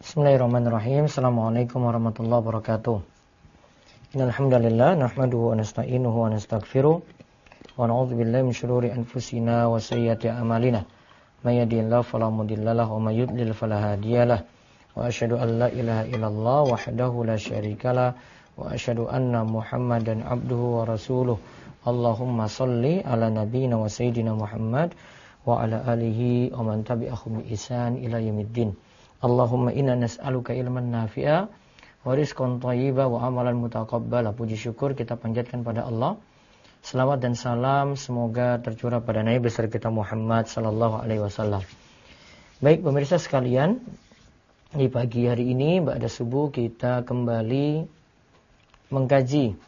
Bismillahirrahmanirrahim. Assalamualaikum warahmatullahi wabarakatuh. Innal hamdalillah nahmaduhu wa nasta'inuhu wa nastaghfiruh wa na'udzu billahi min shururi anfusina wa sayyiati a'malina. May yahdihillahu fala mudhillalah wa may yudlil fala hadiyalah. Wa asyhadu an la ilaha illallah wahdahu la syarikalah wa asyhadu anna Muhammadan abduhu wa rasuluh. Allahumma shalli ala nabiyyina wa sayyidina Muhammad wa ala alihi wa man tabi'ahum bi ihsan ila yaumiddin. Allahumma inna nas'aluka ilman nafi'a wa rizqan thayyiba wa amalan mutaqabbala. Puji syukur kita panjatkan pada Allah. Selawat dan salam semoga tercurah pada Nabi besar kita Muhammad sallallahu alaihi wasallam. Baik pemirsa sekalian, di pagi hari ini ba'da subuh kita kembali mengkaji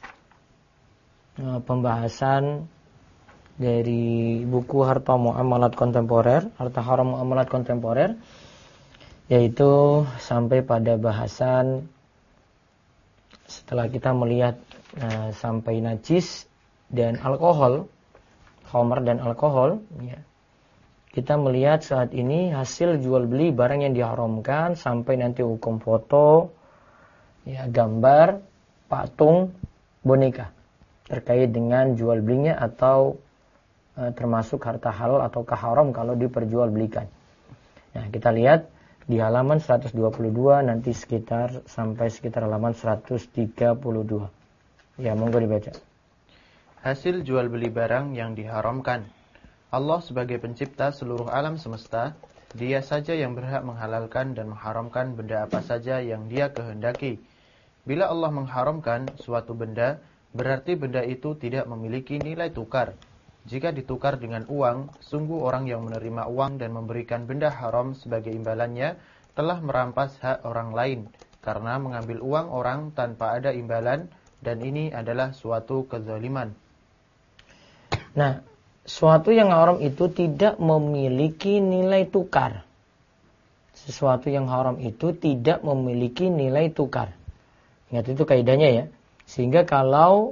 pembahasan dari buku Harta Muamalat Kontemporer, Harta Haram Muamalat Kontemporer, yaitu sampai pada bahasan setelah kita melihat sampai najis dan alkohol, khamar dan alkohol, ya. Kita melihat saat ini hasil jual beli barang yang diharamkan sampai nanti hukum foto, ya, gambar, patung, boneka terkait dengan jual belinya atau termasuk harta halal atau haram kalau diperjualbelikan. Nah, kita lihat di halaman 122 nanti sampai sekitar halaman 132. Ya, monggo dibaca. Hasil jual beli barang yang diharamkan. Allah sebagai pencipta seluruh alam semesta, Dia saja yang berhak menghalalkan dan mengharamkan benda apa saja yang Dia kehendaki. Bila Allah mengharamkan suatu benda, berarti benda itu tidak memiliki nilai tukar. Jika ditukar dengan uang, sungguh orang yang menerima uang dan memberikan benda haram sebagai imbalannya telah merampas hak orang lain karena mengambil uang orang tanpa ada imbalan, dan ini adalah suatu kezaliman. Nah, suatu yang haram itu tidak memiliki nilai tukar. Sesuatu yang haram itu tidak memiliki nilai tukar. Ingat itu kaidahnya ya. Sehingga kalau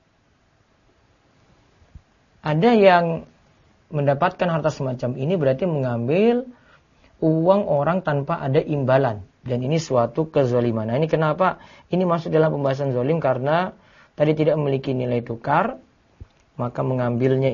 ada yang mendapatkan harta semacam ini berarti mengambil uang orang tanpa ada imbalan. Dan ini suatu kezaliman. Nah, ini kenapa ini masuk dalam pembahasan zalim? Karena tadi tidak memiliki nilai tukar, maka mengambilnya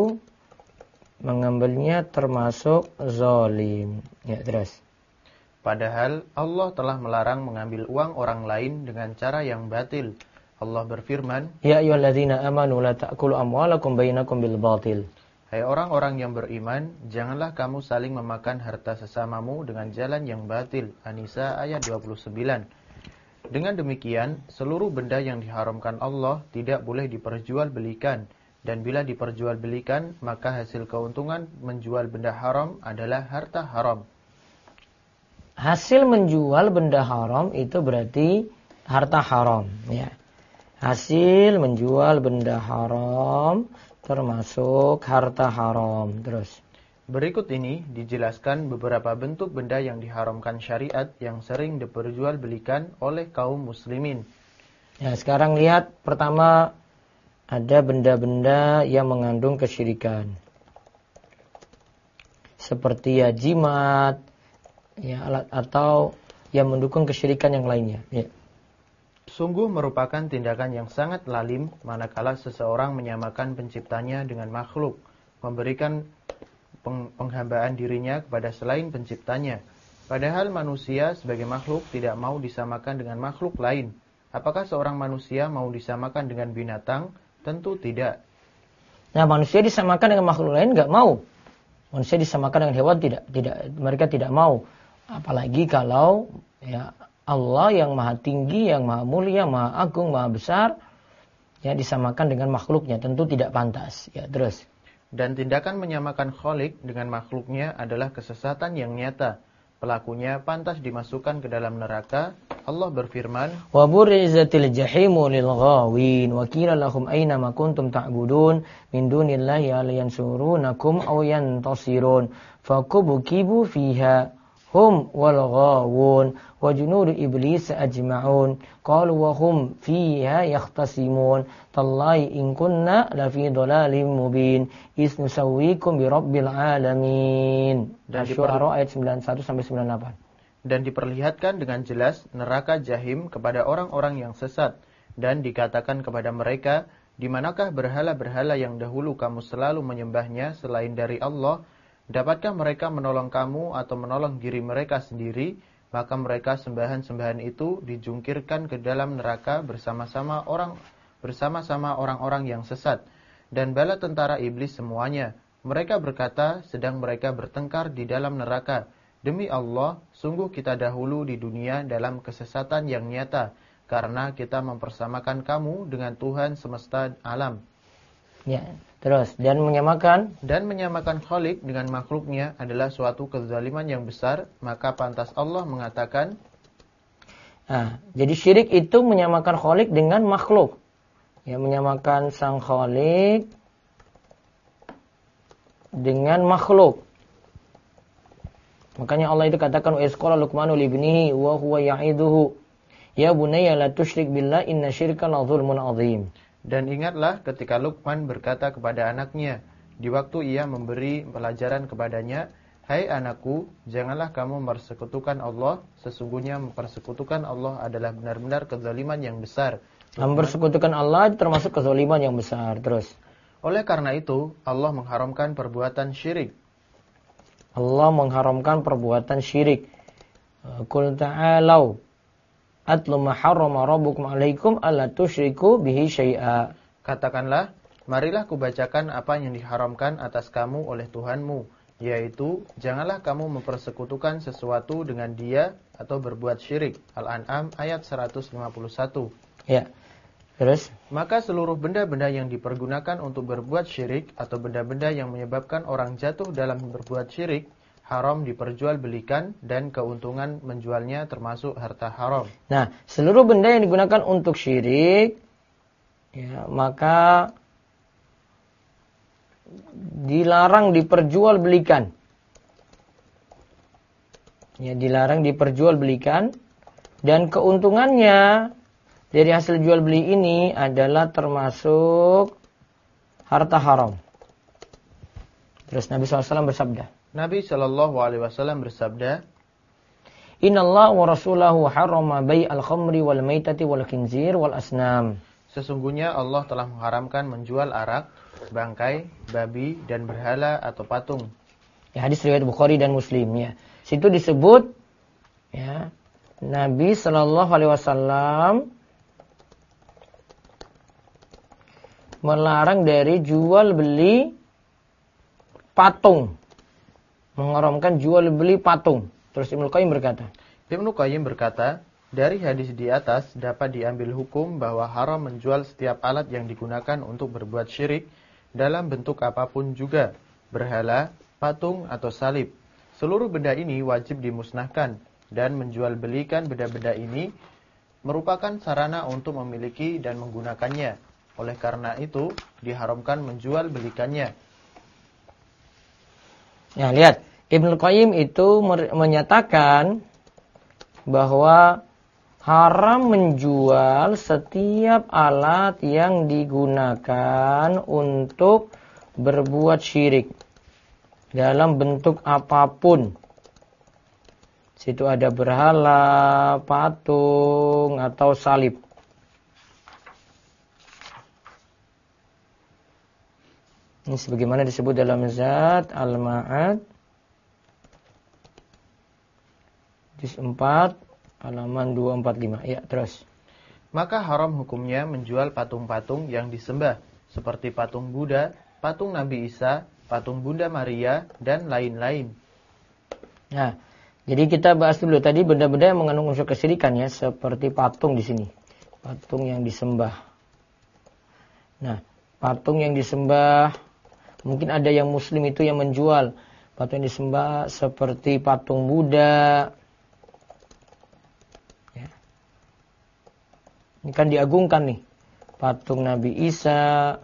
termasuk zalim. Ya, terus. Padahal Allah telah melarang mengambil uang orang lain dengan cara yang batil. Allah berfirman, Ya ayyuhalladzina amanu la ta'kulu amwalakum bainakum bil batil. Hai orang-orang yang beriman, janganlah kamu saling memakan harta sesamamu dengan jalan yang batil. An-Nisa ayat 29. Dengan demikian, seluruh benda yang diharamkan Allah tidak boleh diperjualbelikan, dan bila diperjualbelikan, maka hasil keuntungan menjual benda haram adalah harta haram. Hasil menjual benda haram itu berarti harta haram, ya. Hasil menjual benda haram termasuk harta haram. Terus. Berikut ini dijelaskan beberapa bentuk benda yang diharamkan syariat yang sering diperjualbelikan oleh kaum muslimin. Ya, sekarang lihat pertama ada benda-benda yang mengandung kesyirikan. Seperti ya jimat, ya alat atau yang mendukung kesyirikan yang lainnya, ya. Sungguh merupakan tindakan yang sangat lalim manakala seseorang menyamakan penciptanya dengan makhluk, memberikan penghambaan dirinya kepada selain penciptanya. Padahal manusia sebagai makhluk tidak mau disamakan dengan makhluk lain. Apakah seorang manusia mau disamakan dengan binatang? Tentu tidak. Nah, manusia disamakan dengan makhluk lain enggak mau. Manusia disamakan dengan hewan tidak, mereka tidak mau. Apalagi kalau ya Allah yang maha tinggi, yang maha mulia, maha agung, maha besar, ya disamakan dengan makhluknya, tentu tidak pantas. Ya, terus. Dan tindakan menyamakan Khalik dengan makhluknya adalah kesesatan yang nyata. Pelakunya pantas dimasukkan ke dalam neraka. Allah berfirman, Wa burrizatil jahimu lil ghawin wa qila lahum aina ma kuntum ta'budun min dunillahi hal yansurunakum aw yantasirun fakubukibu fiha hum wal ghawun wa junudu iblis ajma'un qalu wa hum fiha yakhtasimun tallahi in kunna lafi dhalalin mubin isnusawwikum bi rabbil alamin. Asy-Syu'ara ayat 91 sampai 98. Dan diperlihatkan dengan jelas neraka Jahim kepada orang-orang yang sesat. Dan dikatakan kepada mereka, di manakah berhala-berhala yang dahulu kamu selalu menyembahnya selain dari Allah? Dapatkah mereka menolong kamu atau menolong diri mereka sendiri? Maka mereka sembahan-sembahan itu dijungkirkan ke dalam neraka bersama-sama orang-orang yang sesat. Dan bala tentara iblis semuanya. Mereka berkata, sedang mereka bertengkar di dalam neraka. Demi Allah, sungguh kita dahulu di dunia dalam kesesatan yang nyata, karena kita mempersamakan kamu dengan Tuhan semesta alam. Ya, terus dan menyamakan Khalik dengan makhluknya adalah suatu kezaliman yang besar, maka pantas Allah mengatakan, jadi syirik itu menyamakan Khalik dengan makhluk. Ya, menyamakan sang Khalik dengan makhluk. Makanya Allah itu katakan wa isqala Luqmanu li ibnihi wa huwa ya'iduhu ya bunayya la tusyrik billah inna syirka la dzulmun 'adzim. Dan ingatlah ketika Luqman berkata kepada anaknya di waktu ia memberi pelajaran kepadanya, hai anakku, janganlah kamu mempersekutukan Allah, sesungguhnya mempersekutukan Allah adalah benar-benar kezaliman yang besar. Mempersekutukan Allah termasuk kezaliman yang besar. Terus oleh karena itu Allah mengharamkan perbuatan syirik. Allah mengharamkan perbuatan syirik. Qul ta'alau atlu ma harrama rabbukum 'alaikum alla tusyriku bihi syai'a. Katakanlah, marilah kubacakan apa yang diharamkan atas kamu oleh Tuhanmu, yaitu janganlah kamu mempersekutukan sesuatu dengan Dia atau berbuat syirik. Al-An'am ayat 151. Ya. Terus, maka seluruh benda-benda yang dipergunakan untuk berbuat syirik atau benda-benda yang menyebabkan orang jatuh dalam berbuat syirik haram diperjualbelikan dan keuntungan menjualnya termasuk harta haram. Nah, seluruh benda yang digunakan untuk syirik ya, maka dilarang diperjualbelikan. Ya, dilarang diperjualbelikan dan keuntungannya dari hasil jual beli ini adalah termasuk harta haram. Terus Nabi SAW bersabda. Nabi SAW bersabda, Innallaha wa rasulahu harrama bai'al khamri wal maitati wal khinzir wal asnam. Sesungguhnya Allah telah mengharamkan menjual arak, bangkai, babi, dan berhala atau patung. Ya, hadis riwayat Bukhari dan Muslim ya. Situ disebut ya, Nabi SAW melarang dari jual beli patung. Mengharamkan jual beli patung. Terus Ibnu Qayyim berkata, dari hadis di atas dapat diambil hukum bahwa haram menjual setiap alat yang digunakan untuk berbuat syirik dalam bentuk apapun juga, berhala, patung, atau salib. Seluruh benda ini wajib dimusnahkan dan menjual belikan benda-benda ini merupakan sarana untuk memiliki dan menggunakannya. Oleh karena itu, diharamkan menjual belikannya. Ya, lihat. Ibnu Qayyim itu menyatakan bahwa haram menjual setiap alat yang digunakan untuk berbuat syirik dalam bentuk apapun. Situ ada berhala, patung, atau salib. Ini sebagaimana disebut dalam Zat Al-Ma'ad juz 4 halaman 245. Ya, terus. Maka haram hukumnya menjual patung-patung yang disembah seperti patung Buddha, patung Nabi Isa, patung Bunda Maria, dan lain-lain. Nah, jadi kita bahas dulu tadi benda-benda yang mengandung unsur kesyirikan ya, seperti patung di sini. Patung yang disembah. Nah, patung yang disembah, mungkin ada yang muslim itu yang menjual patung yang disembah seperti patung Buddha. Ya. Ini kan diagungkan nih. Patung Nabi Isa,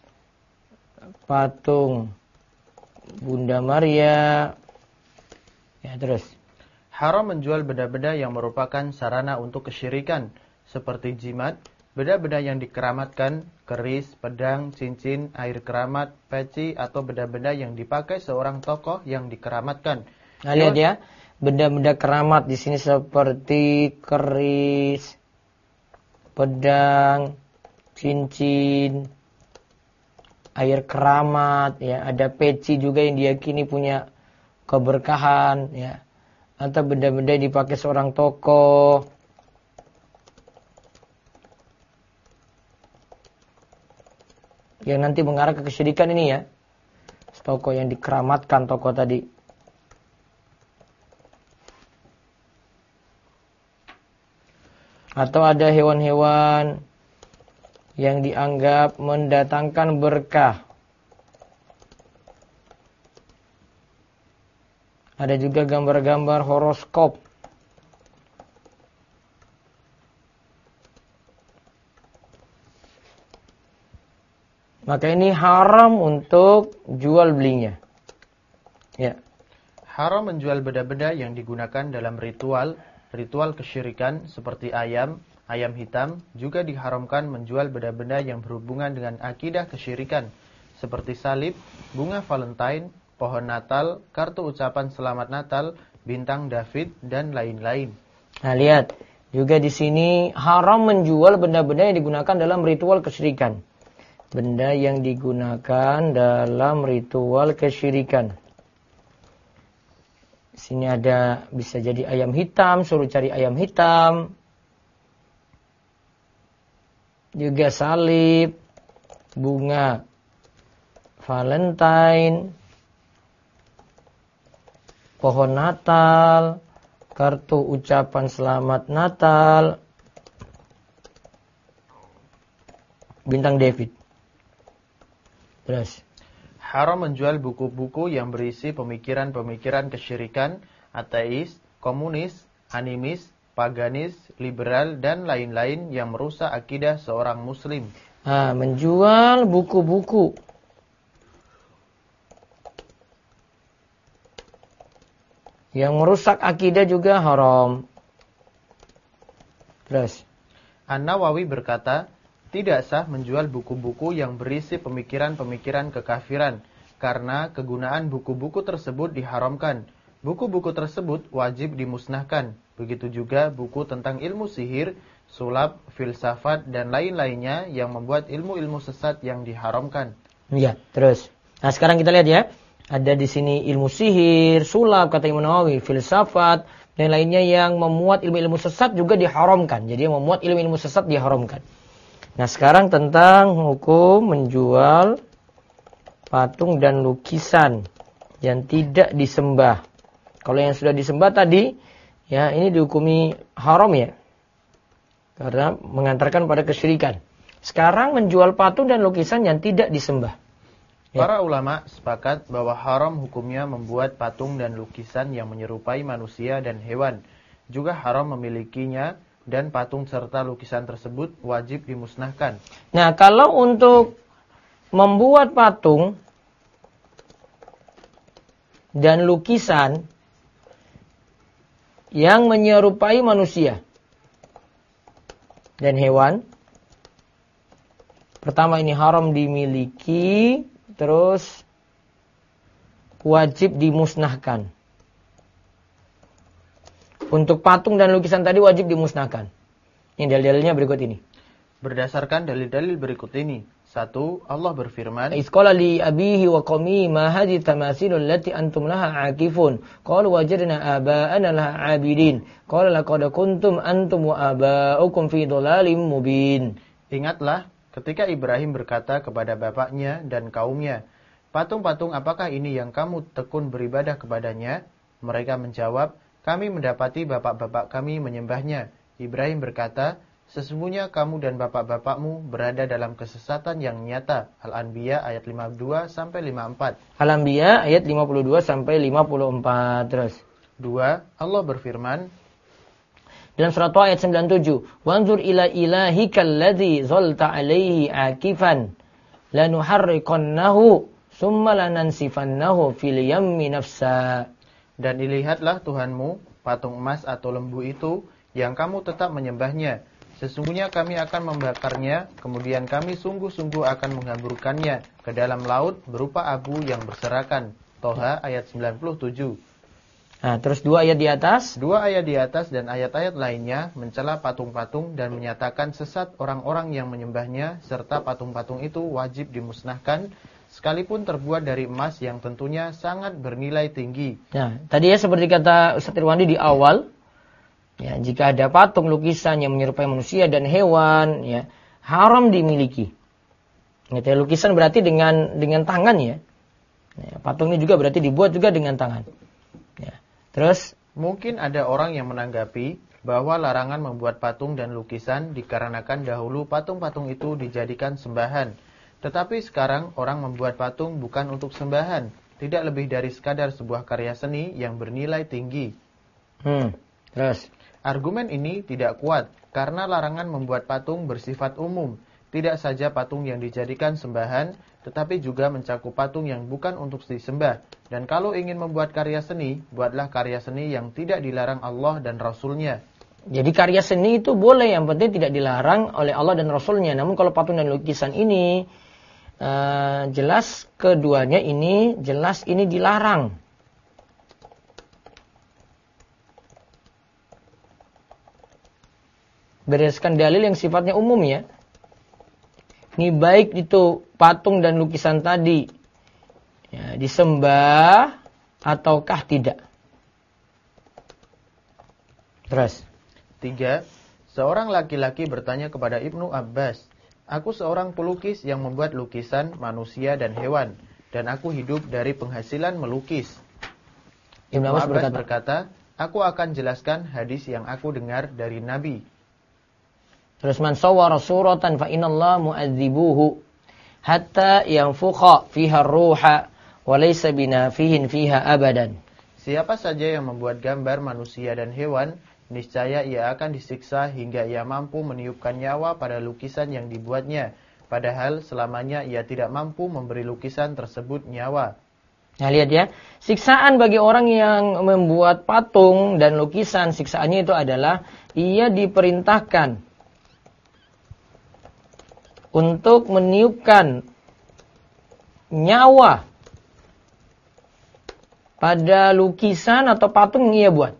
patung Bunda Maria. Ya, terus. Haram menjual benda-benda yang merupakan sarana untuk kesyirikan, seperti jimat, benda-benda yang dikeramatkan, keris, pedang, cincin, air keramat, peci, atau benda-benda yang dipakai seorang tokoh yang dikeramatkan. Nah, lihat ya, benda-benda keramat di sini seperti keris, pedang, cincin, air keramat, ya, ada peci juga yang diyakini punya keberkahan, ya, atau benda-benda yang dipakai seorang tokoh, yang nanti mengarah ke kesyirikan ini, ya, tokoh yang dikeramatkan, tokoh tadi. Atau ada hewan-hewan yang dianggap mendatangkan berkah. Ada juga gambar-gambar horoskop. Maka ini haram untuk jual belinya. Ya. Haram menjual benda-benda yang digunakan dalam ritual kesyirikan seperti ayam hitam. Juga diharamkan menjual benda-benda yang berhubungan dengan akidah kesyirikan seperti salib, bunga Valentine, pohon Natal, kartu ucapan selamat Natal, bintang David, dan lain-lain. Nah, lihat, juga di sini haram menjual benda-benda yang digunakan dalam ritual kesyirikan. Benda yang digunakan dalam ritual kesyirikan. Sini ada, bisa jadi ayam hitam, suruh cari ayam hitam. Juga salib, bunga Valentine, pohon Natal, kartu ucapan selamat Natal, bintang David. Terus. Haram menjual buku-buku yang berisi pemikiran-pemikiran kesyirikan, ateis, komunis, animis, paganis, liberal, dan lain-lain yang merusak akidah seorang muslim. Nah, menjual buku-buku yang merusak akidah juga haram. Terus. An-Nawawi berkata, tidak sah menjual buku-buku yang berisi pemikiran-pemikiran kekafiran, karena kegunaan buku-buku tersebut diharamkan. Buku-buku tersebut wajib dimusnahkan. Begitu juga buku tentang ilmu sihir, sulap, filsafat, dan lain-lainnya yang membuat ilmu-ilmu sesat yang diharamkan. Iya, terus. Nah, sekarang kita lihat ya. Ada di sini ilmu sihir, sulap, kata Imam Nawawi, filsafat, dan lainnya yang memuat ilmu-ilmu sesat juga diharamkan. Jadi yang memuat ilmu-ilmu sesat diharamkan. Nah, sekarang tentang hukum menjual patung dan lukisan yang tidak disembah. Kalau yang sudah disembah tadi, ya, ini dihukumi haram, ya, karena mengantarkan pada kesyirikan. Sekarang menjual patung dan lukisan yang tidak disembah. Ya. Para ulama sepakat bahwa haram hukumnya membuat patung dan lukisan yang menyerupai manusia dan hewan. Juga haram memilikinya, dan patung serta lukisan tersebut wajib dimusnahkan. Nah, kalau untuk membuat patung dan lukisan yang menyerupai manusia dan hewan, pertama ini haram dimiliki, terus wajib dimusnahkan. Untuk patung dan lukisan tadi wajib dimusnahkan. Ini dalil-dalilnya berikut ini. Berdasarkan dalil-dalil berikut ini. 1. Allah berfirman, Isqala li abihi wa qawmihi ma hadhihi tamasilul lati antum laha akifun. Qalu wajadna aba'ana laha abidin. Qala laqad kuntum antum wa aba'ukum fi dhalalim mubin. Ingatlah ketika Ibrahim berkata kepada bapaknya dan kaumnya, patung-patung apakah ini yang kamu tekun beribadah kepadanya? Mereka menjawab, kami mendapati bapak-bapak kami menyembahnya. Ibrahim berkata, sesungguhnya kamu dan bapak-bapakmu berada dalam kesesatan yang nyata. Al-Anbiya ayat 52-54. Al-Anbiya ayat 52-54. Terus. 2. Allah berfirman dalam surat Taha ayat 97, wanzur ila ilahikal ladzi zalta alaihi akifan lanuharriqannahu summa lanansifannahu fil yammi nafsa. Dan dilihatlah Tuhanmu, patung emas atau lembu itu, yang kamu tetap menyembahnya. Sesungguhnya kami akan membakarnya, kemudian kami sungguh-sungguh akan menghamburkannya ke dalam laut berupa abu yang berserakan. Toha ayat 97. Nah, terus 2 ayat di atas. 2 ayat di atas dan ayat-ayat lainnya mencela patung-patung dan menyatakan sesat orang-orang yang menyembahnya, serta patung-patung itu wajib dimusnahkan, sekalipun terbuat dari emas yang tentunya sangat bernilai tinggi. Nah, tadi ya seperti kata Ustaz Irwandi di awal, ya, jika ada patung lukisan yang menyerupai manusia dan hewan, ya, haram dimiliki. Ya, lukisan berarti dengan tangan ya. Ya, patung ini juga berarti dibuat juga dengan tangan. Ya. Terus mungkin ada orang yang menanggapi bahwa larangan membuat patung dan lukisan dikarenakan dahulu patung-patung itu dijadikan sembahan. Tetapi sekarang orang membuat patung bukan untuk sembahan, tidak lebih dari sekadar sebuah karya seni yang bernilai tinggi. Terus argumen ini tidak kuat karena larangan membuat patung bersifat umum. Tidak saja patung yang dijadikan sembahan, tetapi juga mencakup patung yang bukan untuk disembah. Dan kalau ingin membuat karya seni, buatlah karya seni yang tidak dilarang Allah dan Rasul-Nya. Jadi karya seni itu boleh, yang penting tidak dilarang oleh Allah dan Rasul-Nya. Namun kalau patung dan lukisan ini, jelas keduanya ini, jelas ini dilarang. Berdasarkan dalil yang sifatnya umum ya. Ini baik itu patung dan lukisan tadi ya, disembah ataukah tidak. Terus 3. Seorang laki-laki bertanya kepada Ibnu Abbas, "Aku seorang pelukis yang membuat lukisan manusia dan hewan, dan aku hidup dari penghasilan melukis." Ibnu Abbas berkata, "Aku akan jelaskan hadis yang aku dengar dari Nabi." Terus man sawwara suratan fa innallaha mu'adzibuhu hatta yanfukha fiha ar-ruha wa laysa binafihin fiha abadan. Siapa saja yang membuat gambar manusia dan hewan, niscaya ia akan disiksa hingga ia mampu meniupkan nyawa pada lukisan yang dibuatnya, padahal selamanya ia tidak mampu memberi lukisan tersebut nyawa. Nah, lihat ya, siksaan bagi orang yang membuat patung dan lukisan, siksaannya itu adalah ia diperintahkan untuk meniupkan nyawa pada lukisan atau patung yang ia buat.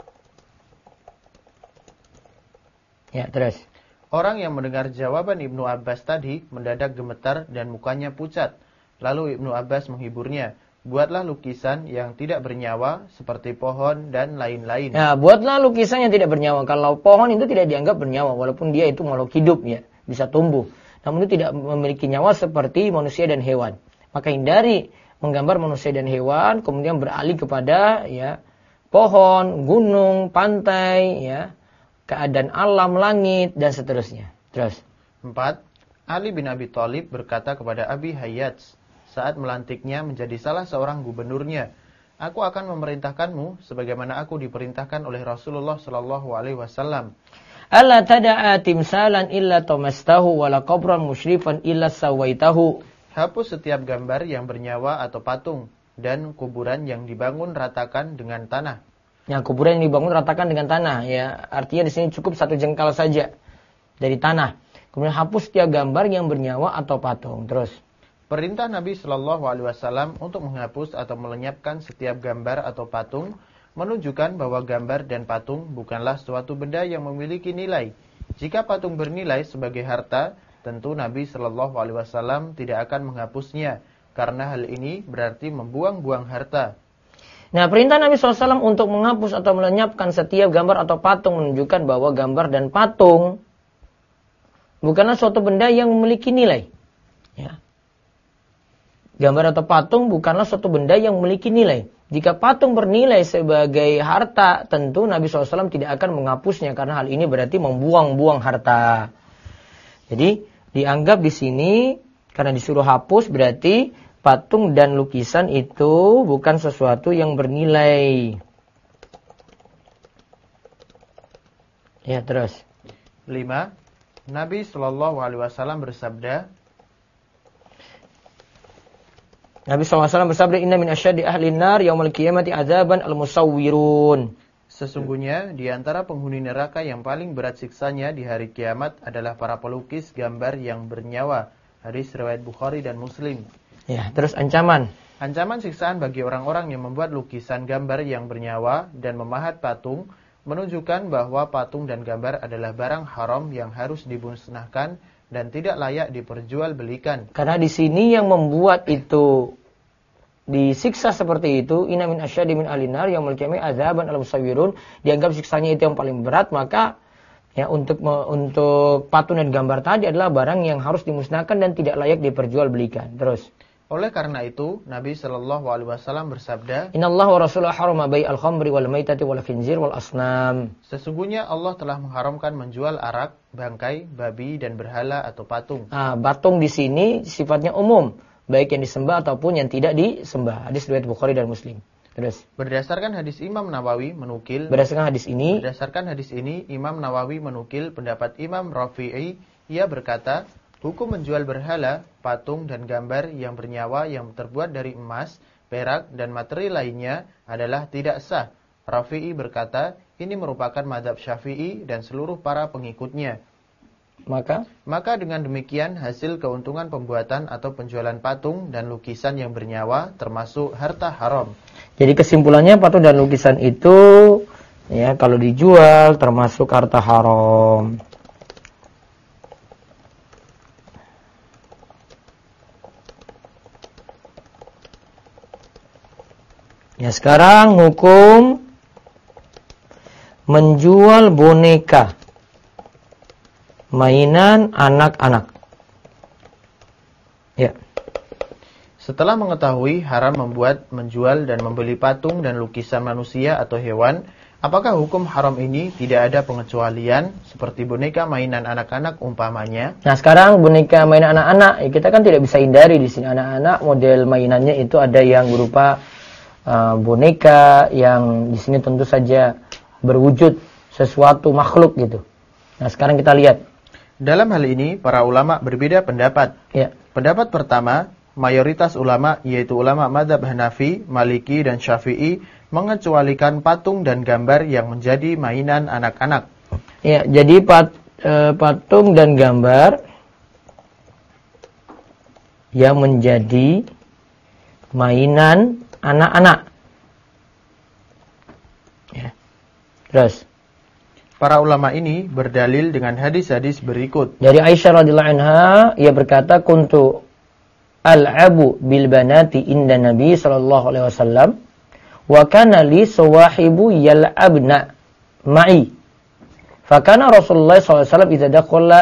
Ya, terus. Orang yang mendengar jawaban Ibnu Abbas tadi mendadak gemetar dan mukanya pucat. Lalu Ibnu Abbas menghiburnya, "Buatlah lukisan yang tidak bernyawa seperti pohon dan lain-lain." Ya, buatlah lukisan yang tidak bernyawa. Kalau pohon itu tidak dianggap bernyawa, walaupun dia itu makhluk hidup ya, bisa tumbuh. Namun itu tidak memiliki nyawa seperti manusia dan hewan. Maka hindari menggambar manusia dan hewan, kemudian beralih kepada ya pohon, gunung, pantai, ya keadaan alam, langit dan seterusnya. Terus 4. Ali bin Abi Thalib berkata kepada Abi Hayyats saat melantiknya menjadi salah seorang gubernurnya, "Aku akan memerintahkanmu sebagaimana aku diperintahkan oleh Rasulullah sallallahu alaihi wasallam. Alla tada'a timsalan illa tamastahu wala qabran musyrifan illa sawaitahu." Hapus setiap gambar yang bernyawa atau patung dan kuburan yang dibangun ratakan dengan tanah. Ya, kuburan yang dibangun ratakan dengan tanah ya, artinya di sini cukup 1 jengkal saja dari tanah. Kemudian hapus setiap gambar yang bernyawa atau patung. Terus perintah Nabi sallallahu alaihi wasallam untuk menghapus atau melenyapkan setiap gambar atau patung menunjukkan bahwa gambar dan patung bukanlah suatu benda yang memiliki nilai. Jika patung bernilai sebagai harta, tentu Nabi Shallallahu Alaihi Wasallam tidak akan menghapusnya, karena hal ini berarti membuang-buang harta. Nah, perintah Nabi SAW untuk menghapus atau melenyapkan setiap gambar atau patung menunjukkan bahwa gambar dan patung bukanlah suatu benda yang memiliki nilai. Ya. Gambar atau patung bukanlah suatu benda yang memiliki nilai. Jika patung bernilai sebagai harta, tentu Nabi SAW tidak akan menghapusnya karena hal ini berarti membuang-buang harta. Jadi dianggap di sini karena disuruh hapus berarti patung dan lukisan itu bukan sesuatu yang bernilai. Ya, terus. 5. Nabi SAW bersabda, Nabi SAW bersabda, "Inna min asyaddi ahli nar yaumil qiyamati adzaban al-musawwirun." Sesungguhnya di antara penghuni neraka yang paling berat siksanya di hari kiamat adalah para pelukis gambar yang bernyawa. Hadis riwayat Bukhari dan Muslim. Ya, terus ancaman. Ancaman siksaan bagi orang-orang yang membuat lukisan gambar yang bernyawa dan memahat patung menunjukkan bahwa patung dan gambar adalah barang haram yang harus dimusnahkan dan tidak layak diperjualbelikan. Karena di sini yang membuat itu disiksa seperti itu, inna min asyaddi min alinar yang mulkiyami azaban al-musawwirun, dianggap siksanya itu yang paling berat, maka ya untuk patung dan gambar tadi adalah barang yang harus dimusnahkan dan tidak layak diperjualbelikan. Terus, oleh karena itu, Nabi Shallallahu Alaihi Wasallam bersabda, Innallaha wa Rasuluhu harama bai'al khamri wal maitati wal khinzir wal asnam. Sesungguhnya Allah telah mengharamkan menjual arak, bangkai, babi dan berhala atau patung. Patung di sini sifatnya umum, baik yang disembah ataupun yang tidak disembah. Hadis riwayat Bukhari dan Muslim. Terus, Berdasarkan hadis ini, Imam Nawawi menukil pendapat Imam Rafi'i. Ia berkata, hukum menjual berhala, patung dan gambar yang bernyawa yang terbuat dari emas, perak dan materi lainnya adalah tidak sah. Rafi'i berkata, ini merupakan mazhab Syafi'i dan seluruh para pengikutnya. Maka dengan demikian hasil keuntungan pembuatan atau penjualan patung dan lukisan yang bernyawa termasuk harta haram. Jadi kesimpulannya patung dan lukisan itu ya kalau dijual termasuk harta haram. Ya, sekarang hukum menjual boneka mainan anak-anak. Ya. Setelah mengetahui haram membuat, menjual dan membeli patung dan lukisan manusia atau hewan, apakah hukum haram ini tidak ada pengecualian seperti boneka mainan anak-anak umpamanya? Nah, sekarang boneka mainan anak-anak, ya kita kan tidak bisa hindari di sini anak-anak model mainannya itu ada yang berupa boneka yang di sini tentu saja berwujud sesuatu makhluk gitu. Nah, sekarang kita lihat. Dalam hal ini para ulama berbeda pendapat. Ya. Pendapat pertama, mayoritas ulama yaitu ulama mazhab Hanafi, Maliki dan Syafi'i mengecualikan patung dan gambar yang menjadi mainan anak-anak. Ya, jadi patung dan gambar yang menjadi mainan anak-anak. Ya. Terus, para ulama ini berdalil dengan hadis-hadis berikut. Dari Aisyah radhiyallahu anha, ia berkata, "Kuntu al'abu bil banati inda Nabi sallallahu alaihi wasallam wa kana li sawahibu yal'abna ma'i. Fa kana Rasulullah sallallahu alaihi wasallam idza dakhala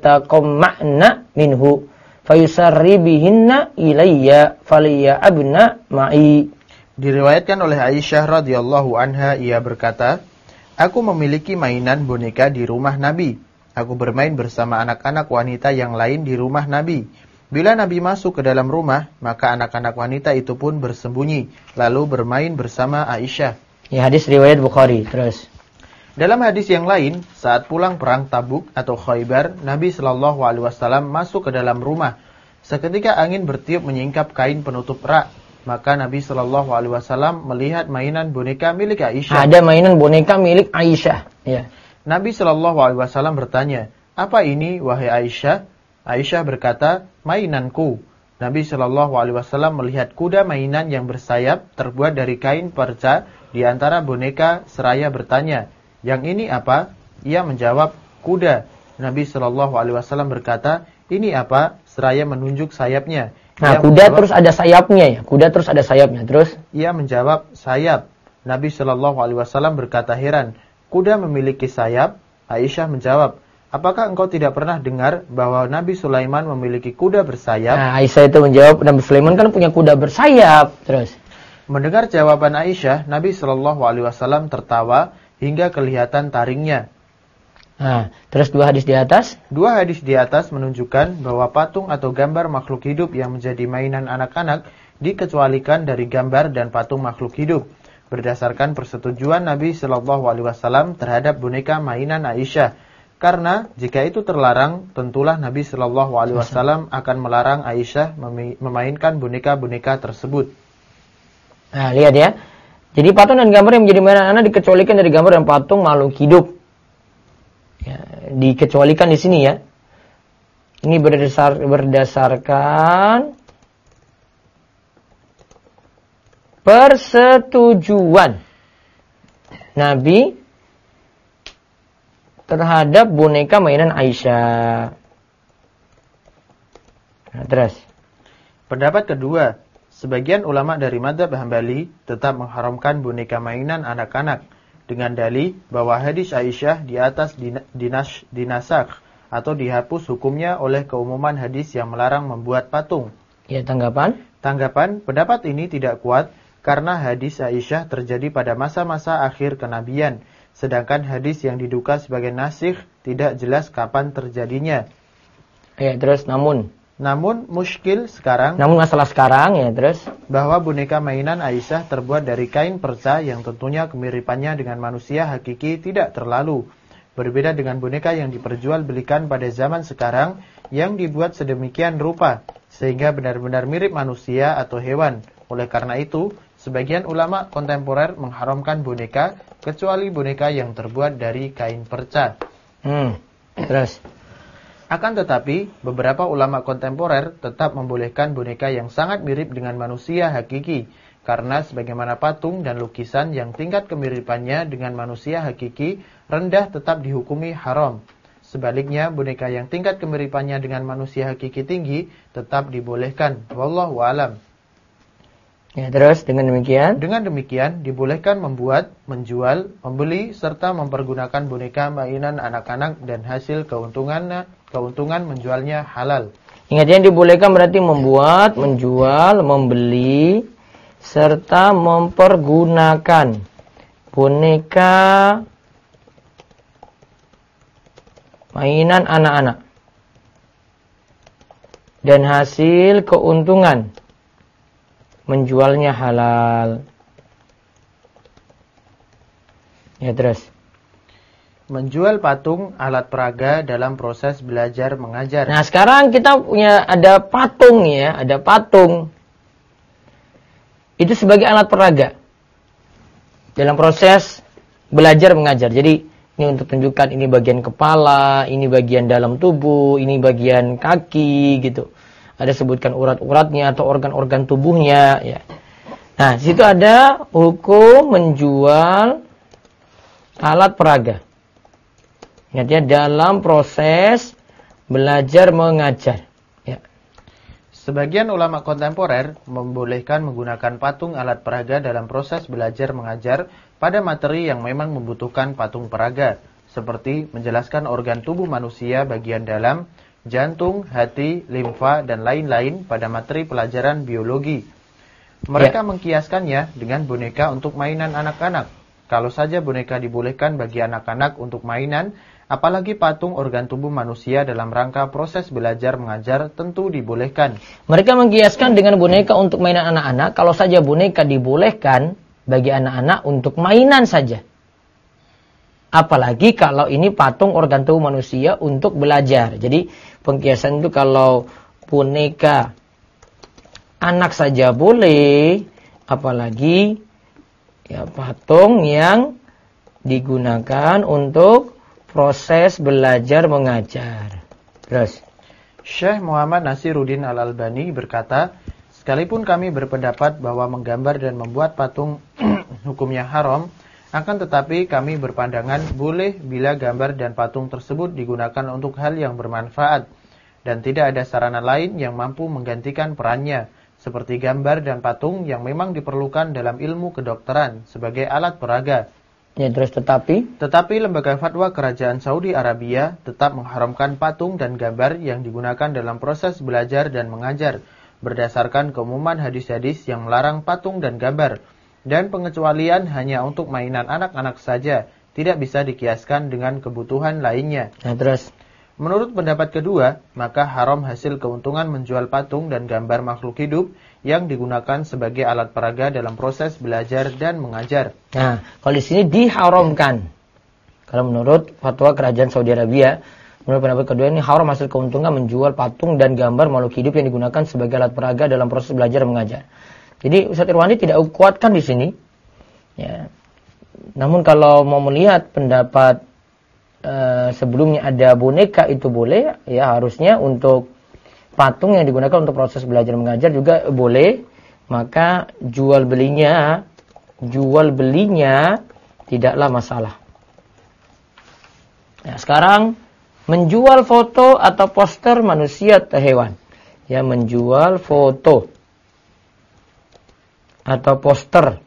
yataqamma'na minhu fayusarri bihinna ilayya faliya'abna ma'i." Diriwayatkan oleh Aisyah radhiyallahu anha, ia berkata, aku memiliki mainan boneka di rumah Nabi. Aku bermain bersama anak-anak wanita yang lain di rumah Nabi. Bila Nabi masuk ke dalam rumah, maka anak-anak wanita itu pun bersembunyi, lalu bermain bersama Aisyah. Ya, hadis riwayat Bukhari. Terus, dalam hadis yang lain, saat pulang perang Tabuk atau Khaybar, Nabi Shallallahu Alaihi Wasallam masuk ke dalam rumah. Seketika angin bertiup menyingkap kain penutup rak. Maka Nabi Shallallahu Alaihi Wasallam melihat mainan boneka milik Aisyah. Ada mainan boneka milik Aisyah. Ya. Nabi Shallallahu Alaihi Wasallam bertanya, apa ini wahai Aisyah? Aisyah berkata, mainanku. Nabi Shallallahu Alaihi Wasallam melihat kuda mainan yang bersayap terbuat dari kain perca di antara boneka seraya bertanya, yang ini apa? Ia menjawab, kuda. Nabi Shallallahu Alaihi Wasallam berkata, ini apa? Seraya menunjuk sayapnya. Nah, kuda terus ada sayapnya ya. Kuda terus ada sayapnya. Terus ia menjawab, sayap. Nabi Shallallahu Alaihi Wasallam berkata heran, kuda memiliki sayap? Aisyah menjawab, apakah engkau tidak pernah dengar bahwa Nabi Sulaiman memiliki kuda bersayap? Nah, Aisyah itu menjawab, Nabi Sulaiman kan punya kuda bersayap. Terus mendengar jawaban Aisyah, Nabi Shallallahu Alaihi Wasallam tertawa hingga kelihatan taringnya. Nah, terus dua hadis di atas? Dua hadis di atas menunjukkan bahwa patung atau gambar makhluk hidup yang menjadi mainan anak-anak dikecualikan dari gambar dan patung makhluk hidup berdasarkan persetujuan Nabi Shallallahu Alaihi Wasallam terhadap boneka mainan Aisyah. Karena jika itu terlarang, tentulah Nabi Shallallahu Alaihi Wasallam akan melarang Aisyah memainkan boneka-boneka tersebut. Nah, lihat ya. Jadi patung dan gambar yang menjadi mainan anak dikecualikan dari gambar dan patung makhluk hidup. Ya, dikecualikan di sini ya. Ini berdasarkan persetujuan Nabi terhadap boneka mainan Aisyah. Nah, terus. Pendapat kedua, sebagian ulama dari mazhab Hambali tetap mengharamkan boneka mainan anak-anak dengan dalih bahwa hadis Aisyah di atas dinasakh atau dihapus hukumnya oleh keumuman hadis yang melarang membuat patung. Ya, tanggapan? Tanggapan, pendapat ini tidak kuat karena hadis Aisyah terjadi pada masa-masa akhir kenabian, sedangkan hadis yang diduga sebagai nasikh tidak jelas kapan terjadinya. Ya, terus namun masalah sekarang ya, terus bahwa boneka mainan Aisyah terbuat dari kain perca yang tentunya kemiripannya dengan manusia hakiki tidak terlalu. Berbeda dengan boneka yang diperjualbelikan pada zaman sekarang yang dibuat sedemikian rupa sehingga benar-benar mirip manusia atau hewan. Oleh karena itu, sebagian ulama kontemporer mengharamkan boneka kecuali boneka yang terbuat dari kain perca. Terus Akan tetapi, beberapa ulama kontemporer tetap membolehkan boneka yang sangat mirip dengan manusia hakiki, karena sebagaimana patung dan lukisan yang tingkat kemiripannya dengan manusia hakiki rendah tetap dihukumi haram. Sebaliknya, boneka yang tingkat kemiripannya dengan manusia hakiki tinggi tetap dibolehkan. Wallahu a'lam. Ya, terus dengan demikian? Dengan demikian, dibolehkan membuat, menjual, membeli, serta mempergunakan boneka mainan anak-anak dan hasil keuntungan menjualnya halal. Ingat, yang dibolehkan berarti membuat, menjual, membeli, serta mempergunakan boneka mainan anak-anak dan hasil keuntungan menjualnya halal. Ya, terus. Menjual patung alat peraga dalam proses belajar mengajar. Nah, sekarang kita punya ada patung ya, ada patung. Itu sebagai alat peraga dalam proses belajar mengajar. Jadi, ini untuk tunjukkan ini bagian kepala, ini bagian dalam tubuh, ini bagian kaki gitu. Ada sebutkan urat-uratnya atau organ-organ tubuhnya ya. Nah, di situ ada hukum menjual alat peraga. Ingat ya, dalam proses belajar mengajar ya. Sebagian ulama kontemporer membolehkan menggunakan patung alat peraga dalam proses belajar mengajar pada materi yang memang membutuhkan patung peraga, seperti menjelaskan organ tubuh manusia bagian dalam, jantung, hati, limfa, dan lain-lain pada materi pelajaran biologi. Mereka mengkiaskannya dengan boneka untuk mainan anak-anak. Kalau saja boneka dibolehkan bagi anak-anak untuk mainan, apalagi patung organ tubuh manusia dalam rangka proses belajar mengajar tentu dibolehkan. Mereka mengkiaskan dengan boneka untuk mainan anak-anak, kalau saja boneka dibolehkan bagi anak-anak untuk mainan saja. Apalagi kalau ini patung organ tubuh manusia untuk belajar. Jadi pengkiasan itu kalau boneka anak saja boleh, apalagi ya patung yang digunakan untuk proses belajar mengajar. Terus Syekh Muhammad Nasiruddin Al-Albani berkata, sekalipun kami berpendapat bahwa menggambar dan membuat patung hukumnya haram, akan tetapi kami berpandangan boleh bila gambar dan patung tersebut digunakan untuk hal yang bermanfaat dan tidak ada sarana lain yang mampu menggantikan perannya, seperti gambar dan patung yang memang diperlukan dalam ilmu kedokteran sebagai alat peraga. ya, terus Tetapi lembaga fatwa kerajaan Saudi Arabia tetap mengharamkan patung dan gambar yang digunakan dalam proses belajar dan mengajar berdasarkan keumuman hadis-hadis yang melarang patung dan gambar. Dan pengecualian hanya untuk mainan anak-anak saja, tidak bisa dikiaskan dengan kebutuhan lainnya. Nah, terus Menurut pendapat kedua, maka haram hasil keuntungan menjual patung dan gambar makhluk hidup yang digunakan sebagai alat peraga dalam proses belajar dan mengajar. Nah, kalau di sini diharamkan. Kalau menurut fatwa kerajaan Saudi Arabia, menurut pendapat kedua ini haram hasil keuntungan menjual patung dan gambar makhluk hidup yang digunakan sebagai alat peraga dalam proses belajar dan mengajar. Jadi Ustaz Irwandi tidak kuatkan di sini. Ya. Namun kalau mau melihat pendapat sebelumnya ada boneka itu boleh, ya harusnya untuk patung yang digunakan untuk proses belajar mengajar juga boleh. maka jual belinya tidaklah masalah. Nah, sekarang menjual foto atau poster manusia atau hewan. Ya, menjual foto atau poster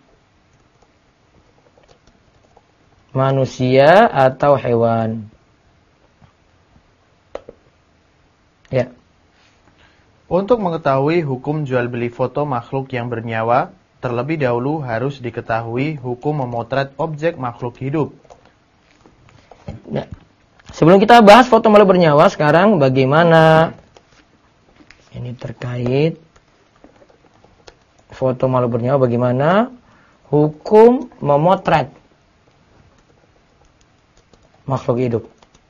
manusia atau hewan. Ya. Untuk mengetahui hukum jual beli foto makhluk yang bernyawa, terlebih dahulu harus diketahui hukum memotret objek makhluk hidup. Ya. Sebelum kita bahas foto makhluk bernyawa, sekarang bagaimana ini terkait foto makhluk bernyawa, bagaimana hukum memotret makhluk hidup.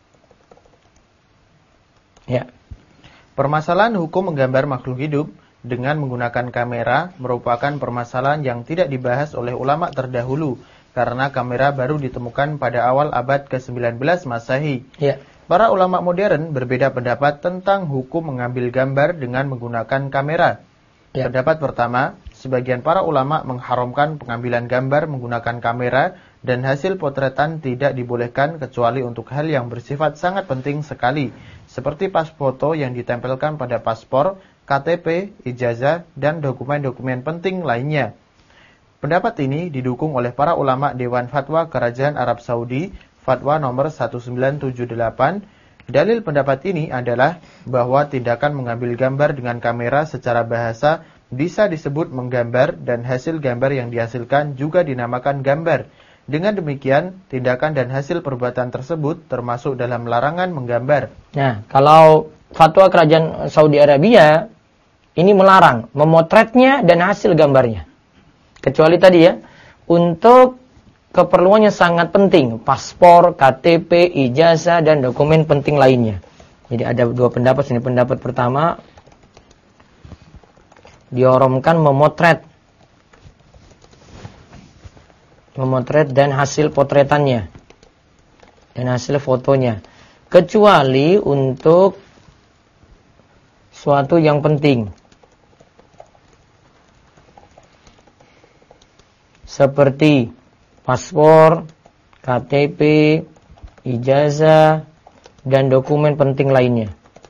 Ya. Permasalahan hukum menggambar makhluk hidup dengan menggunakan kamera merupakan permasalahan yang tidak dibahas oleh ulama terdahulu karena kamera baru ditemukan pada awal abad ke-19 Masehi. Ya. Para ulama modern berbeda pendapat tentang hukum mengambil gambar dengan menggunakan kamera. Ya. Pendapat pertama, sebagian para ulama mengharamkan pengambilan gambar menggunakan kamera dan hasil potretan tidak dibolehkan kecuali untuk hal yang bersifat sangat penting sekali, seperti pas foto yang ditempelkan pada paspor, KTP, ijazah, dan dokumen-dokumen penting lainnya. Pendapat ini didukung oleh para ulama Dewan Fatwa Kerajaan Arab Saudi, Fatwa nomor 1978. Dalil pendapat ini adalah bahwa tindakan mengambil gambar dengan kamera secara bahasa bisa disebut menggambar dan hasil gambar yang dihasilkan juga dinamakan gambar. Dengan demikian, tindakan dan hasil perbuatan tersebut termasuk dalam larangan menggambar. Nah, kalau fatwa kerajaan Saudi Arabia ini melarang memotretnya dan hasil gambarnya. Kecuali tadi ya, untuk keperluannya sangat penting, paspor, KTP, ijazah, dan dokumen penting lainnya. Jadi ada dua pendapat sini. Pendapat pertama, diharamkan memotret dan hasil potretannya dan hasil fotonya, kecuali untuk suatu yang penting seperti paspor, KTP, ijazah, dan dokumen penting lainnya.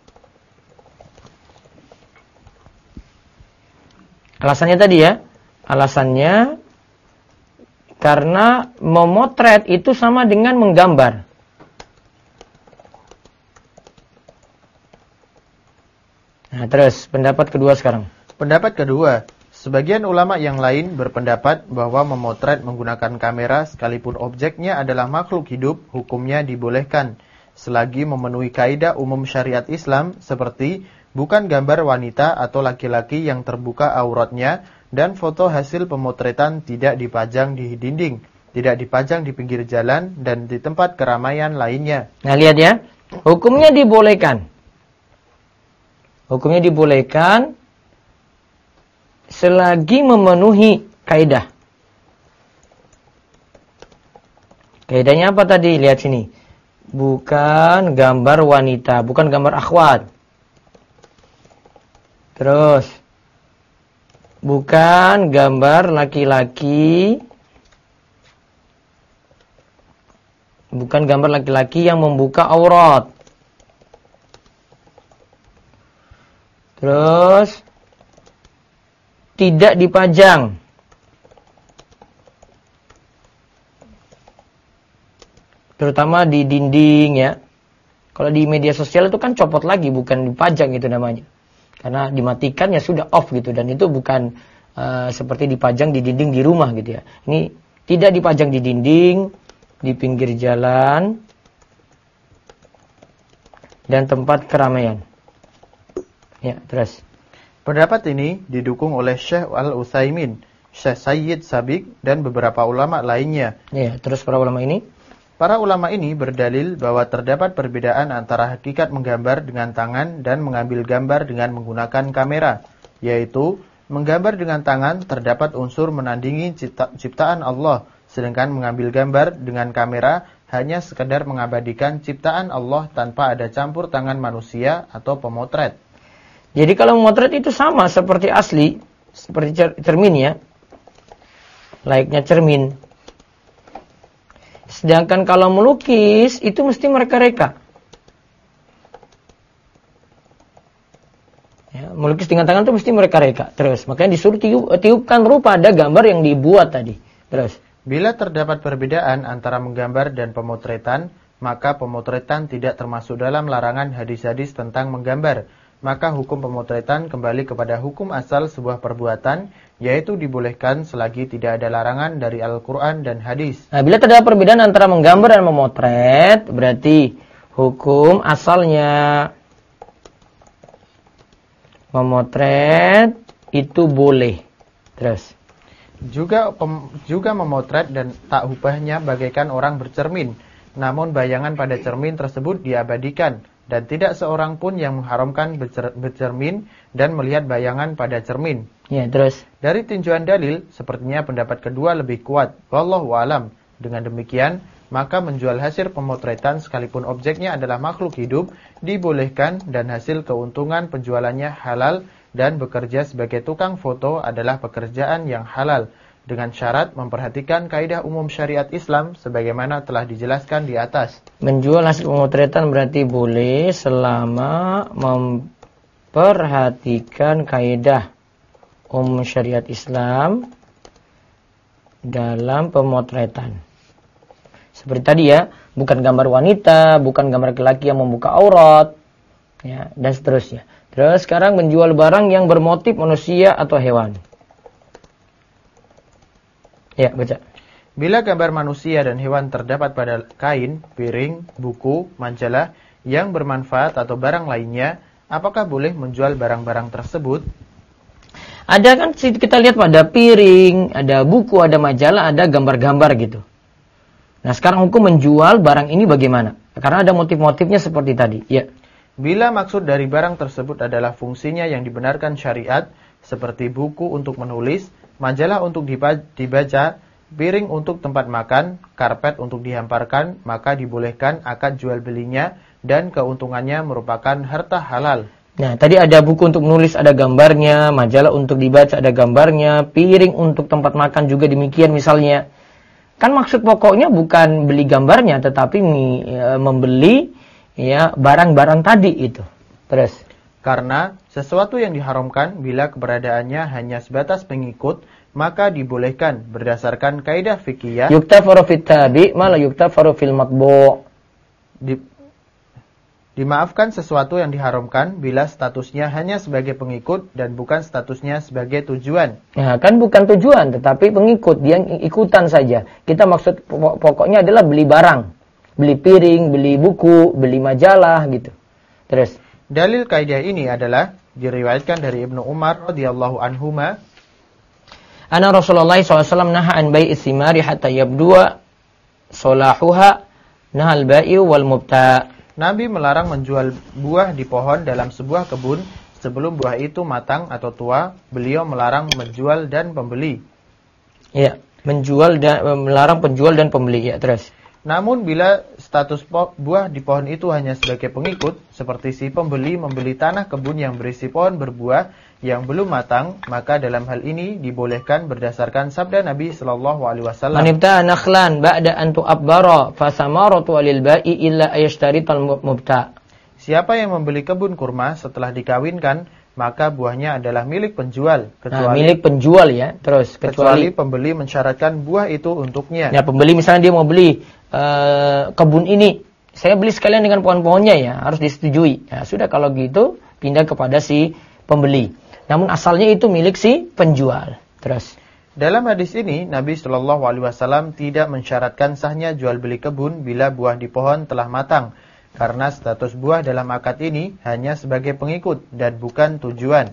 Alasannya tadi ya, alasannya karena memotret itu sama dengan menggambar. Nah, terus pendapat kedua sekarang. Pendapat kedua, sebagian ulama yang lain berpendapat bahwa memotret menggunakan kamera sekalipun objeknya adalah makhluk hidup, hukumnya dibolehkan selagi memenuhi kaidah umum syariat Islam seperti bukan gambar wanita atau laki-laki yang terbuka auratnya, dan foto hasil pemotretan tidak dipajang di dinding, tidak dipajang di pinggir jalan, dan di tempat keramaian lainnya. Nah, lihat ya, hukumnya dibolehkan. Hukumnya dibolehkan selagi memenuhi kaidah. Kaidahnya apa tadi? Lihat sini. Bukan gambar wanita, bukan gambar akhwat. Terus, bukan gambar laki-laki, bukan gambar laki-laki yang membuka aurat. Terus, tidak dipajang. Terutama di dinding ya. Kalau di media sosial itu kan copot lagi, bukan dipajang itu namanya. Karena dimatikan ya sudah off gitu, dan itu bukan seperti dipajang di dinding di rumah gitu ya. Ini tidak dipajang di dinding, di pinggir jalan, dan tempat keramaian. Ya, terus. Pendapat ini didukung oleh Syekh Al-Utsaimin, Syekh Sayyid Sabiq, dan beberapa ulama lainnya. Ya, terus para ulama ini? Para ulama ini berdalil bahwa terdapat perbedaan antara hakikat menggambar dengan tangan dan mengambil gambar dengan menggunakan kamera, yaitu menggambar dengan tangan terdapat unsur menandingi ciptaan Allah, sedangkan mengambil gambar dengan kamera hanya sekedar mengabadikan ciptaan Allah tanpa ada campur tangan manusia atau pemotret. Jadi kalau memotret itu sama seperti asli, seperti cermin ya. Layaknya cermin. Sedangkan kalau melukis itu mesti mereka-reka. Ya, melukis dengan tangan itu mesti mereka-reka. Terus makanya disuruh tiupkan rupa, ada gambar yang dibuat tadi. Terus bila terdapat perbedaan antara menggambar dan pemotretan, maka pemotretan tidak termasuk dalam larangan hadis-hadis tentang menggambar. Maka hukum pemotretan kembali kepada hukum asal sebuah perbuatan, yaitu dibolehkan selagi tidak ada larangan dari Al-Quran dan hadis. Nah, bila terdapat perbedaan antara menggambar dan memotret, berarti hukum asalnya memotret itu boleh. Terus juga memotret dan tak ubahnya bagaikan orang bercermin. Namun bayangan pada cermin tersebut diabadikan, dan tidak seorang pun yang mengharamkan bercermin dan melihat bayangan pada cermin. Ya, terus dari tinjauan dalil, sepertinya pendapat kedua lebih kuat. Wallahu a'lam. Dengan demikian, maka menjual hasil pemotretan sekalipun objeknya adalah makhluk hidup dibolehkan dan hasil keuntungan penjualannya halal, dan bekerja sebagai tukang foto adalah pekerjaan yang halal, dengan syarat memperhatikan kaidah umum syariat Islam sebagaimana telah dijelaskan di atas. Menjual hasil pemotretan berarti boleh selama memperhatikan kaidah umum syariat Islam dalam pemotretan. Seperti tadi ya, bukan gambar wanita, bukan gambar laki-laki yang membuka aurat, ya, dan seterusnya. Terus sekarang menjual barang yang bermotif manusia atau hewan. Ya, baca. Bila gambar manusia dan hewan terdapat pada kain, piring, buku, majalah yang bermanfaat atau barang lainnya, apakah boleh menjual barang-barang tersebut? Ada kan kita lihat pada piring, ada buku, ada majalah, ada gambar-gambar gitu. Nah, sekarang hukum menjual barang ini bagaimana? Karena ada motif-motifnya seperti tadi. Ya. Bila maksud dari barang tersebut adalah fungsinya yang dibenarkan syariat, seperti buku untuk menulis, majalah untuk dibaca, piring untuk tempat makan, karpet untuk dihamparkan, maka dibolehkan akad jual belinya dan keuntungannya merupakan harta halal. Nah, tadi ada buku untuk menulis, ada gambarnya, majalah untuk dibaca, ada gambarnya, piring untuk tempat makan juga demikian misalnya. Kan maksud pokoknya bukan beli gambarnya, tetapi membeli ya barang-barang tadi itu. Terus karena sesuatu yang diharamkan bila keberadaannya hanya sebatas pengikut, maka dibolehkan berdasarkan kaidah fikih. Yuktafaru fit tabi ma la yuktafaru fil matbu'. Dimaafkan sesuatu yang diharamkan bila statusnya hanya sebagai pengikut dan bukan statusnya sebagai tujuan. Nah, kan bukan tujuan tetapi pengikut, dia ikutan saja. Kita maksud pokoknya adalah beli barang, beli piring, beli buku, beli majalah gitu. Terus dalil kaidah ini adalah diriwayatkan dari Ibnu Umar radhiyallahu anhuma, anna Rasulullah SAW naha an bai'is simari hatta yabdua salahuha nahal bai'u wal mubta'. Nabi melarang menjual buah di pohon dalam sebuah kebun sebelum buah itu matang atau tua. Beliau melarang menjual dan pembeli. Ya, melarang penjual dan pembeli. Ya, terus. Namun bila status buah di pohon itu hanya sebagai pengikut, seperti si pembeli membeli tanah kebun yang berisi pohon berbuah yang belum matang, maka dalam hal ini dibolehkan berdasarkan sabda Nabi sallallahu alaihi wasallam. Man ibta'a nakhlan ba'da an tu'abbara fa samaratu lil ba'i illa ayashtarital mubta'. Siapa yang membeli kebun kurma setelah dikawinkan, maka buahnya adalah milik penjual, milik penjual ya. Terus kecuali pembeli mensyaratkan buah itu untuknya. Ya, pembeli misalnya dia mau beli kebun ini, saya beli sekalian dengan pohon-pohonnya ya, harus disetujui. Ya, sudah kalau gitu pindah kepada si pembeli. Namun asalnya itu milik si penjual. Terus dalam hadis ini Nabi Shallallahu Alaihi Wasallam tidak mensyaratkan sahnya jual beli kebun bila buah di pohon telah matang, karena status buah dalam akad ini hanya sebagai pengikut dan bukan tujuan.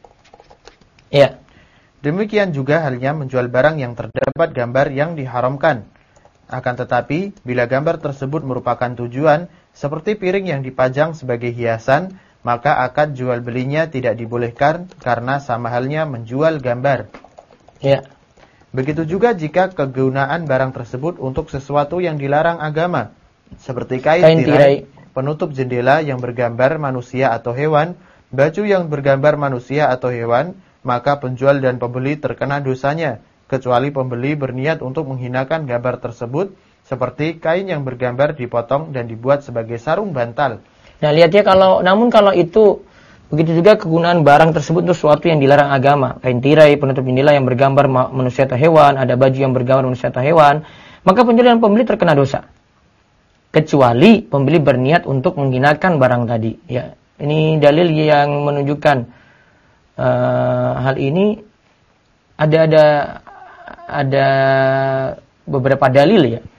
Ya. Demikian juga halnya menjual barang yang terdapat gambar yang diharamkan. Akan tetapi bila gambar tersebut merupakan tujuan, seperti piring yang dipajang sebagai hiasan, maka akad jual belinya tidak dibolehkan karena sama halnya menjual gambar. Ya. Begitu juga jika kegunaan barang tersebut untuk sesuatu yang dilarang agama, seperti kain tirai, penutup jendela yang bergambar manusia atau hewan, baju yang bergambar manusia atau hewan, maka penjual dan pembeli terkena dosanya, kecuali pembeli berniat untuk menghinakan gambar tersebut, seperti kain yang bergambar dipotong dan dibuat sebagai sarung bantal. Nah, lihat ya, namun kalau itu, begitu juga kegunaan barang tersebut itu sesuatu yang dilarang agama. Kain tirai, penutup jendela yang bergambar manusia atau hewan, ada baju yang bergambar manusia atau hewan, maka penjual dan pembeli terkena dosa. Kecuali pembeli berniat untuk menghinakan barang tadi. Ya, ini dalil yang menunjukkan hal ini. Ada beberapa dalil ya.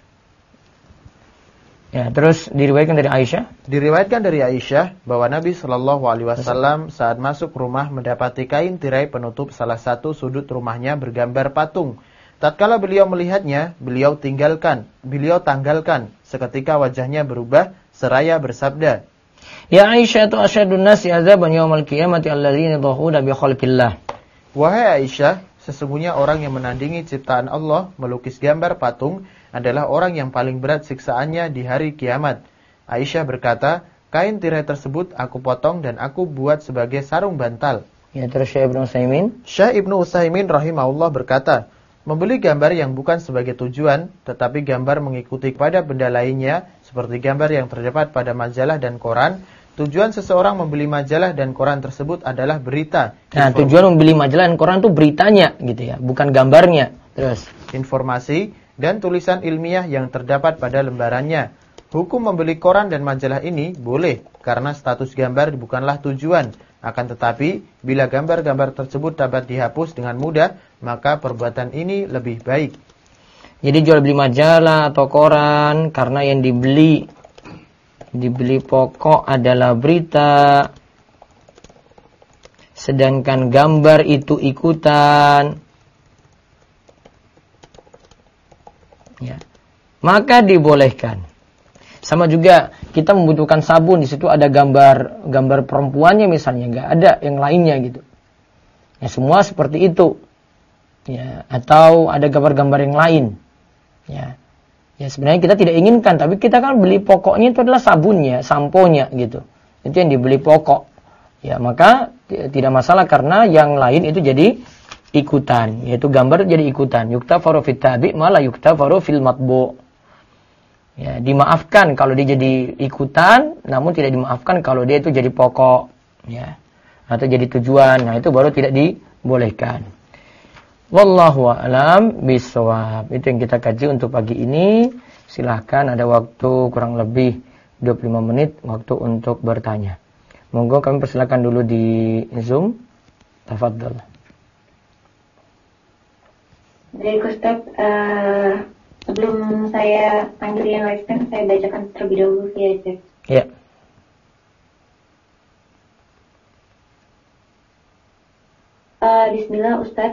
Ya, terus diriwayatkan dari Aisyah. Diriwayatkan dari Aisyah bahwa Nabi Shallallahu Alaihi Wasallam saat masuk rumah mendapati kain tirai penutup salah satu sudut rumahnya bergambar patung. Tatkala beliau melihatnya, beliau tanggalkan. Seketika wajahnya berubah, seraya bersabda, Ya Aisyah, tu asyadun nasi azaban yaumal qiyamati alladzina dhahuna bi khalqillah. Wahai Aisyah, sesungguhnya orang yang menandingi ciptaan Allah melukis gambar patung adalah orang yang paling berat siksaannya di hari kiamat. Aisyah berkata, kain tirai tersebut aku potong dan aku buat sebagai sarung bantal. Ya, terus Syekh Ibnu Utsaimin. Syekh Ibnu Utsaimin rahimahullah berkata, membeli gambar yang bukan sebagai tujuan, tetapi gambar mengikuti kepada benda lainnya, seperti gambar yang terdapat pada majalah dan koran. Tujuan seseorang membeli majalah dan koran tersebut adalah berita. Nah, tujuan membeli majalah dan koran itu beritanya, gitu ya, bukan gambarnya. Terus, informasi dan tulisan ilmiah yang terdapat pada lembarannya. Hukum membeli koran dan majalah ini boleh, karena status gambar bukanlah tujuan. Akan tetapi, bila gambar-gambar tersebut dapat dihapus dengan mudah, maka perbuatan ini lebih baik. Jadi jual beli majalah atau koran karena yang dibeli pokok adalah berita, sedangkan gambar itu ikutan, ya, maka dibolehkan. Sama juga kita membutuhkan sabun, di situ ada gambar perempuannya misalnya, nggak ada yang lainnya gitu. Ya, semua seperti itu. Ya, atau ada gambar-gambar yang lain. Ya. Ya, sebenarnya kita tidak inginkan, tapi kita kan beli pokoknya itu adalah sabunnya, samponya gitu. Itu yang dibeli pokok. Ya, maka tidak masalah karena yang lain itu jadi ikutan, yaitu gambar jadi ikutan. Yuktafaru fit tabi' malah yuktafaru fil matbu'. Ya, dimaafkan kalau dia jadi ikutan, namun tidak dimaafkan kalau dia itu jadi pokok, ya, atau jadi tujuan. Nah, itu baru tidak dibolehkan. Wallahu a'lam bishawab. Itu yang kita kaji untuk pagi ini. Silahkan, ada waktu kurang lebih 25 menit waktu untuk bertanya. Monggo kami persilakan dulu di Zoom. Tafadhol. Baik Ustaz, sebelum saya panggil yang live-cam, saya bacakan terlebih dahulu via chat. Ya. Bismillah Ustaz,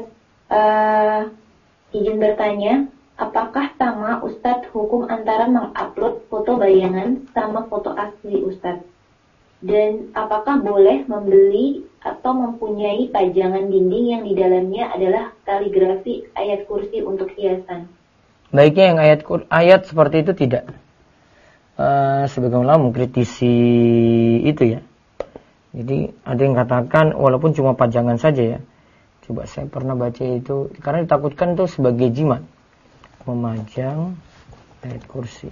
izin bertanya, apakah sama Ustaz hukum antara mengupload foto bayangan sama foto asli Ustaz? Dan apakah boleh membeli atau mempunyai pajangan dinding yang di dalamnya adalah kaligrafi ayat kursi untuk hiasan? Baiknya yang ayat seperti itu tidak. Sebagian ulama mengkritisi itu ya. Jadi ada yang katakan walaupun cuma pajangan saja ya. Coba saya pernah baca itu, karena ditakutkan itu sebagai jimat. Memajang ayat kursi.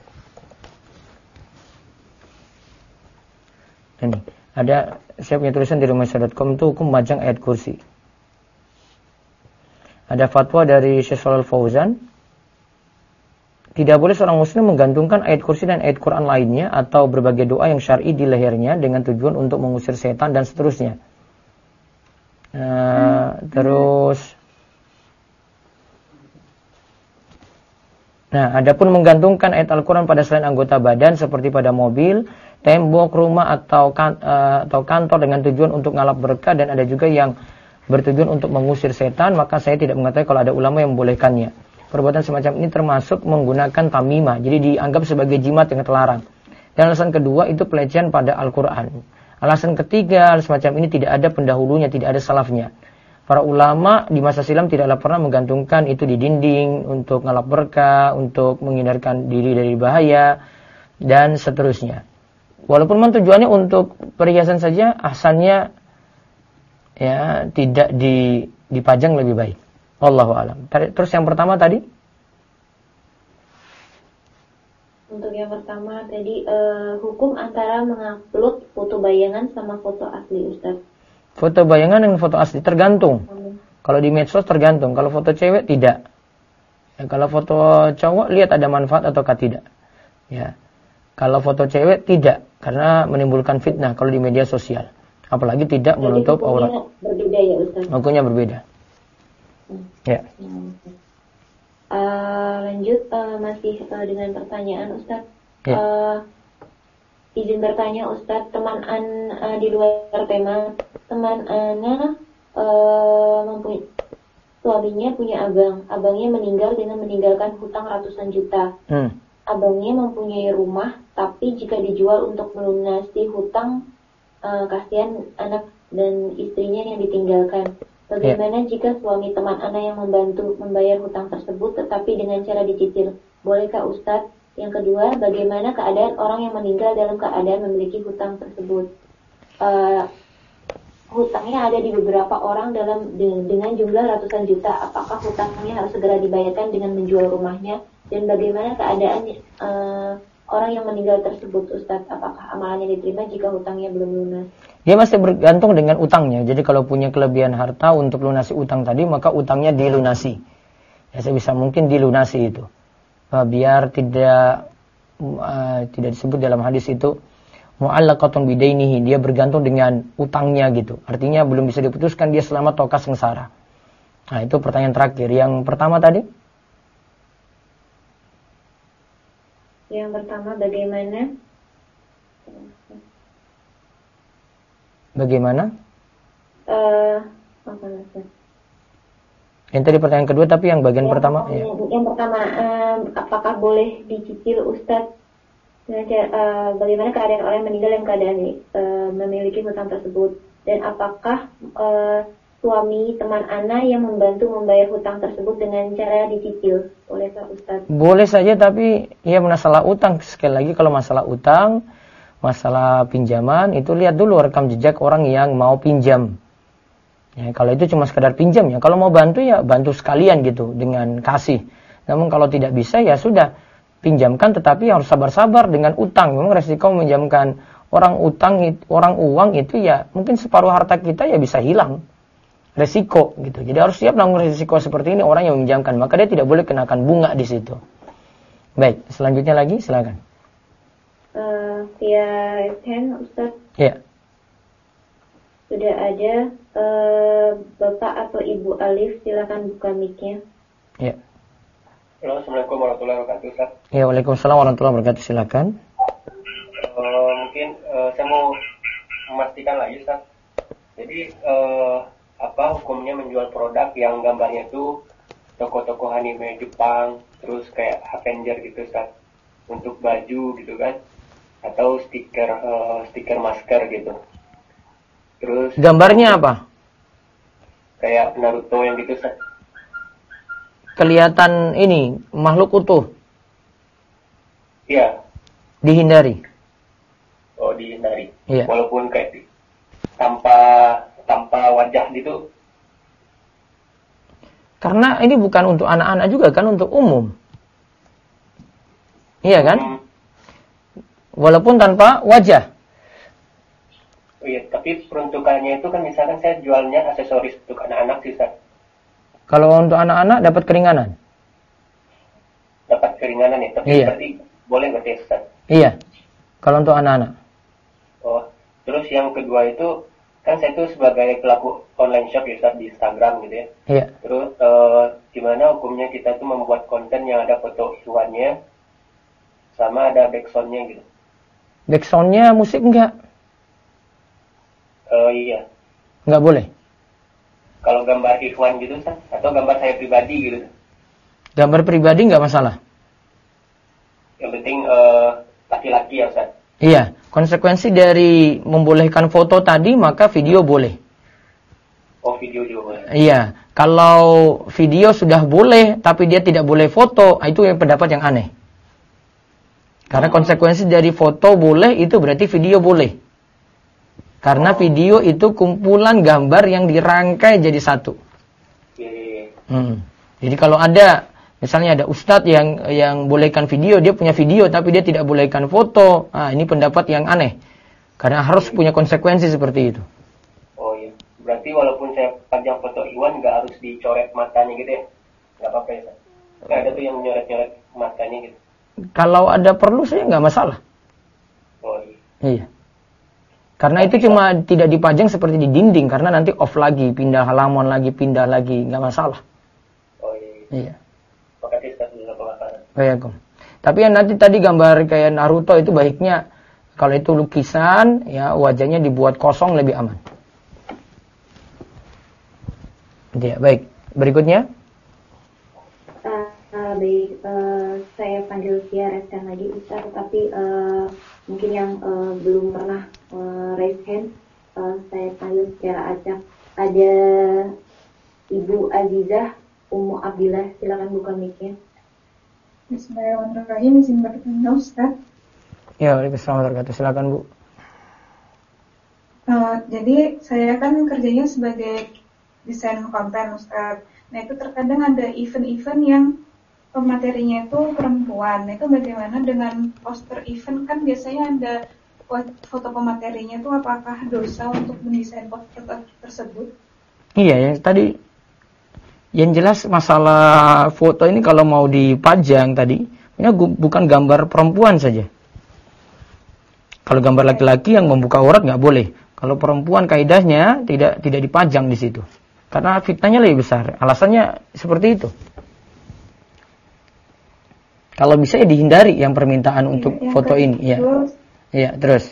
Ini ada, saya punya tulisan di rumahsya.com itu hukum memajang ayat kursi. Ada fatwa dari Syekh Shalal Fauzan, tidak boleh seorang muslim menggantungkan ayat kursi dan ayat Quran lainnya atau berbagai doa yang syar'i di lehernya dengan tujuan untuk mengusir setan dan seterusnya. Terus, adapun menggantungkan ayat Al-Quran pada selain anggota badan seperti pada mobil, tembok, rumah atau kantor dengan tujuan untuk ngalap berkah, dan ada juga yang bertujuan untuk mengusir setan, maka saya tidak mengetahui kalau ada ulama yang membolehkannya. Perbuatan semacam ini termasuk menggunakan tamimah, jadi dianggap sebagai jimat yang terlarang. Dan alasan kedua itu pelecehan pada Al-Quran. Alasan ketiga, hal semacam ini tidak ada pendahulunya, tidak ada salafnya. Para ulama di masa silam tidaklah pernah menggantungkan itu di dinding untuk ngalap berkah, untuk menghindarkan diri dari bahaya, dan seterusnya. Walaupun tujuannya untuk perhiasan saja, ahsannya ya tidak dipajang lebih baik. Wallahu a'lam. Terus yang pertama tadi? Untuk yang pertama tadi hukum antara mengupload foto bayangan sama foto asli Ustaz. Foto bayangan dengan foto asli tergantung. Kalau di medsos tergantung. Kalau foto cewek tidak. Ya, kalau foto cowok lihat ada manfaat ataukah tidak. Ya. Kalau foto cewek tidak, karena menimbulkan fitnah kalau di media sosial. Apalagi tidak menutup aurat. Berbeda ya Ustaz. Hukumnya berbeda. Ya. Lanjut masih dengan pertanyaan Ustaz. Ya. Izin bertanya Ustaz, teman di luar tema, teman Ana suaminya punya abangnya meninggal dengan meninggalkan hutang ratusan juta. Abangnya mempunyai rumah, tapi jika dijual untuk melunasi hutang, kasihan anak dan istrinya yang ditinggalkan. Bagaimana jika suami teman Ana yang membantu membayar hutang tersebut, tetapi dengan cara dicicil? Bolehkah Ustadz? Yang kedua, bagaimana keadaan orang yang meninggal dalam keadaan memiliki hutang tersebut? Hutangnya ada di beberapa orang dengan jumlah ratusan juta. Apakah hutangnya harus segera dibayarkan dengan menjual rumahnya? Dan bagaimana keadaan orang yang meninggal tersebut, Ustadz? Apakah amalannya diterima jika hutangnya belum lunas? Dia masih bergantung dengan utangnya. Jadi kalau punya kelebihan harta untuk lunasi utang tadi, maka utangnya dilunasi. Ya, sebisa mungkin dilunasi itu. Biar tidak disebut dalam hadis itu mu'allaqatun bidainihi, dia bergantung dengan utangnya gitu. Artinya belum bisa diputuskan, dia selamat atau sengsara. Nah, itu pertanyaan terakhir. Yang pertama tadi? Yang pertama bagaimana? Yang tadi pertanyaan kedua, tapi yang bagian pertama ya. Yang pertama, apakah boleh dicicil Ustadz? Bagaimana keadaan orang yang meninggal dalam keadaan memiliki hutang tersebut, dan apakah suami teman Ana yang membantu membayar hutang tersebut dengan cara dicicil? Bolehkah Ustaz? Boleh saja, tapi ya masalah utang, sekali lagi kalau masalah utang, masalah pinjaman itu lihat dulu rekam jejak orang yang mau pinjam. Ya, kalau itu cuma sekedar pinjam ya, kalau mau bantu ya bantu sekalian gitu dengan kasih. Namun kalau tidak bisa ya sudah, pinjamkan, tetapi harus sabar-sabar dengan utang. Memang resiko meminjamkan orang uang itu ya mungkin separuh harta kita ya bisa hilang. Resiko gitu. Jadi harus siap menanggung resiko seperti ini orang yang meminjamkan, maka dia tidak boleh kenakan bunga di situ. Baik, selanjutnya lagi silakan. Via hand Ustaz. Ya. Sudah ada Bapak atau Ibu Alif, silakan buka mic-nya. Ya. Halo, Assalamualaikum warahmatullahi wabarakatuh, Ustaz. Ya, waalaikumsalam warahmatullahi wabarakatuh, silakan. Mungkin saya mau memastikan lagi, Ustaz. Jadi, apa hukumnya menjual produk yang gambarnya itu tokoh-tokoh anime Jepang, terus kayak Avenger gitu, Ustaz, untuk baju gitu kan, atau stiker masker gitu. Terus gambarnya apa? Kayak Naruto yang gitu, Ustaz. Kelihatan ini makhluk utuh. Iya. Dihindari. Oh, dihindari. Iya. Walaupun kayak tanpa wajah gitu. Karena ini bukan untuk anak-anak juga kan, untuk umum. Iya kan? Walaupun tanpa wajah. Oh iya, tapi peruntukannya itu kan misalkan saya jualnya aksesoris untuk anak-anak sih, Ustaz. Kalau untuk anak-anak dapat keringanan. Dapat keringanan ya, tapi iya. Berarti boleh berarti, Ustaz? Iya. Kalau untuk anak-anak. Oh, terus yang kedua itu kan saya itu sebagai pelaku online shop ya, Ustaz, di Instagram gitu ya. Iya. Terus gimana hukumnya kita tuh membuat konten yang ada foto hewannya sama ada backsoundnya gitu? Backsoundnya musik enggak? Iya. Enggak boleh. Kalau gambar ikhwan gitu, Ustaz, atau gambar saya pribadi gitu. Gambar pribadi enggak masalah. Yang penting laki-laki ya, Ustaz. Iya, konsekuensi dari membolehkan foto tadi maka video boleh. Oh, video juga boleh. Iya, kalau video sudah boleh tapi dia tidak boleh foto, itu yang pendapat yang aneh. Karena konsekuensi dari foto boleh itu berarti video boleh. Karena video itu kumpulan gambar yang dirangkai jadi satu. Jadi kalau ada, misalnya ada ustadz yang bolehkan video, dia punya video tapi dia tidak bolehkan foto. Nah, ini pendapat yang aneh. Karena harus punya konsekuensi seperti itu. Oh iya. Berarti walaupun saya pajang foto Iwan nggak harus dicoret matanya gitu ya? Nggak apa-apa ya? Nggak ada tuh yang nyoret-nyoret matanya gitu. Kalau ada perlu saya nggak masalah. Oh iya. Iya. Karena itu cuma tidak dipajang seperti di dinding, karena nanti off lagi, pindah halaman lagi, pindah lagi, nggak masalah. Oh iya. Iya. Makasih Ustaz untuk pemaparan. Baik. Tapi yang nanti tadi gambar kayak Naruto itu baiknya kalau itu lukisan, ya wajahnya dibuat kosong lebih aman. Iya, baik. Berikutnya. Baik, saya panggil via reskan lagi Ustaz, tapi mungkin yang belum pernah raise hand, saya panggil secara acak. Ada Ibu Azizah Ummu Abdillah, silakan buka mic-nya. Bismillahirrahmanirrahim, izin bertanya Ustaz. Ya, waalaikumsalam warahmatullahi wabarakatuh. Silakan Bu. Jadi saya kan kerjanya sebagai desain konten Ustaz. Nah itu terkadang ada event-event yang pematerinya itu perempuan. Nah, itu bagaimana dengan poster event, kan biasanya ada foto pematerinya itu, apakah dosa untuk mendesain poster tersebut? Iya, yang tadi yang jelas masalah foto ini kalau mau dipajang tadi, ini bukan gambar perempuan saja. Kalau gambar laki-laki yang membuka aurat nggak boleh. Kalau perempuan kaidahnya tidak dipajang di situ. Karena fitnahnya lebih besar. Alasannya seperti itu. Kalau bisa ya dihindari yang permintaan untuk foto ini. Iya. Iya, terus.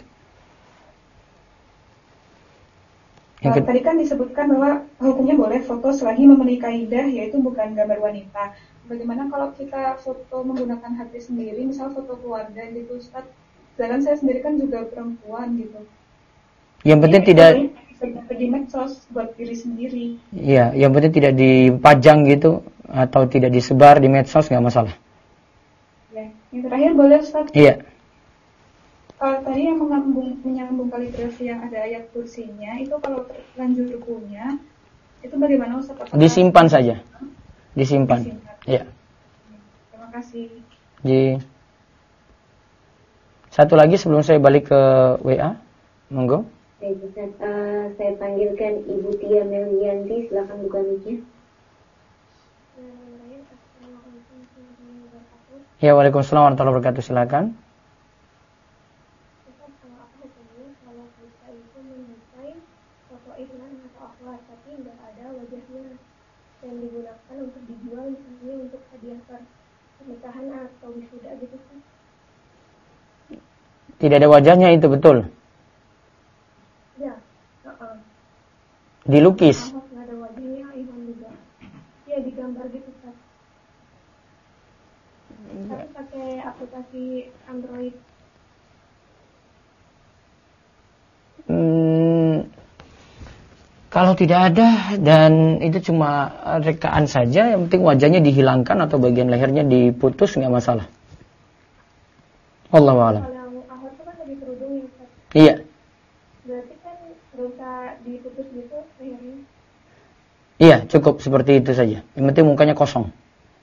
Tadi kan disebutkan bahwa hukumnya boleh foto selagi memenuhi kaidah, yaitu bukan gambar wanita. Bagaimana kalau kita foto menggunakan HP sendiri, misal foto keluarga gitu Ustaz? Sedangkan saya sendiri kan juga perempuan gitu. Yang penting tidak di medsos buat diri sendiri. Iya, yang penting tidak dipajang gitu atau tidak disebar di medsos, nggak masalah. Ya, yang terakhir boleh Ustaz? Iya. Tadi yang menyambung kaligrafi yang ada ayat kursinya, itu kalau terlanjur punya, itu bagaimana Ustaz? Disimpan saja. Disimpan. Iya. Terima kasih. Jadi, satu lagi sebelum saya balik ke WA, monggo. Baik, Ustaz. Saya panggilkan Ibu Tia Melianti, silakan buka mic-nya. Ya, waalaikumsalam warahmatullahi wabarakatuh. Silakan. Kalau kita itu mendesain foto iklan atau akhlak, tapi nggak ada wajahnya yang digunakan untuk dijual, misalnya untuk hadiah pernikahan atau wisuda gitu kan? Tidak ada wajahnya, itu betul. Ya, Dilukis. nggak ada wajahnya, iklan juga. Ya digambar gitu kan. Tapi pakai aplikasi Android. Kalau tidak ada dan itu cuma rekaan saja, yang penting wajahnya dihilangkan atau bagian lehernya diputus, nggak masalah. Wallahu a'lam. Kalau akhlak itu kan lebih kerudung ya Ustaz. Iya. Berarti kan nggak usah diputus gitu lehernya. Iya, cukup seperti itu saja. Yang penting mukanya kosong.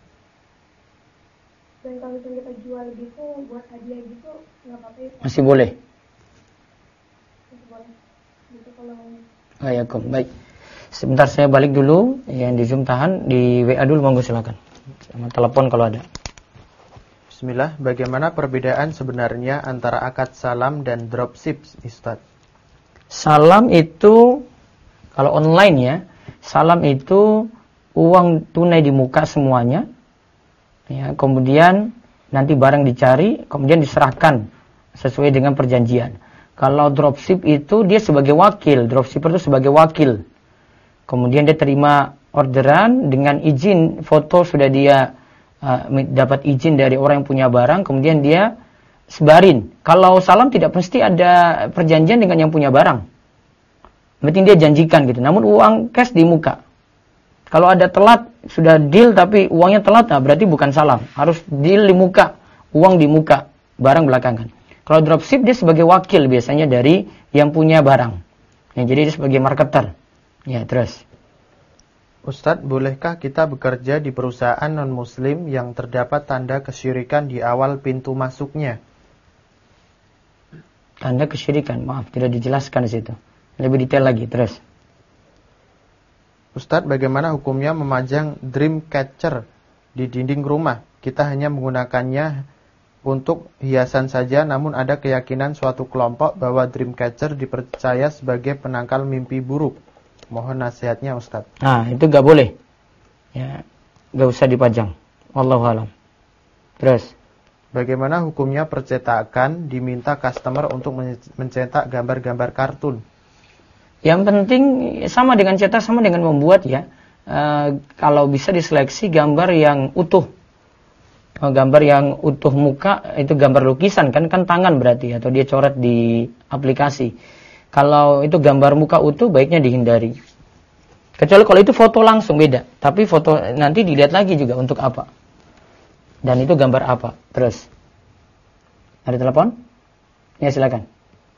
Dan kalau misalnya kita jual gitu buat hadiah gitu nggak apa-apa ya? Masih boleh. Masih boleh. Gitu kalau Waalaikumsalam. Baik. Sebentar saya balik dulu. Yang di Zoom tahan, di WA dulu monggo silakan. Sama telepon kalau ada. Bismillah, bagaimana perbedaan sebenarnya antara akad salam dan dropship, Ustaz? Salam itu kalau online ya, salam itu uang tunai di muka semuanya. Ya, kemudian nanti barang dicari, kemudian diserahkan sesuai dengan perjanjian. Kalau dropship itu dia sebagai wakil, dropshipper itu sebagai wakil. Kemudian dia terima orderan dengan izin foto, sudah dia dapat izin dari orang yang punya barang, kemudian dia sebarin. Kalau salam tidak mesti ada perjanjian dengan yang punya barang. Penting dia janjikan gitu. Namun uang cash di muka. Kalau ada telat, sudah deal tapi uangnya telat, nah berarti bukan salam. Harus deal di muka, uang di muka, barang belakangan. Kalau dropship dia sebagai wakil biasanya dari yang punya barang. Ya, jadi dia sebagai marketer. Ya, terus. Ustadz, bolehkah kita bekerja di perusahaan non-muslim yang terdapat tanda kesyirikan di awal pintu masuknya? Tanda kesyirikan, maaf, tidak dijelaskan di situ. Lebih detail lagi, terus. Ustadz, bagaimana hukumnya memajang dream catcher di dinding rumah? Kita hanya menggunakannya untuk hiasan saja, namun ada keyakinan suatu kelompok bahwa dream catcher dipercaya sebagai penangkal mimpi buruk. Mohon nasihatnya, Ustadz. Nah, itu gak boleh. Ya, gak usah dipajang. Wallahu a'lam. Terus. Bagaimana hukumnya percetakan diminta customer untuk mencetak gambar-gambar kartun? Yang penting sama dengan cetak, sama dengan membuat ya. Kalau bisa diseleksi gambar yang utuh. Gambar yang utuh muka, itu gambar lukisan kan tangan berarti, atau dia coret di aplikasi. Kalau itu gambar muka utuh, baiknya dihindari. Kecuali kalau itu foto langsung, beda. Tapi foto nanti dilihat lagi juga untuk apa. Dan itu gambar apa. Terus. Ada telepon? Ya, silakan.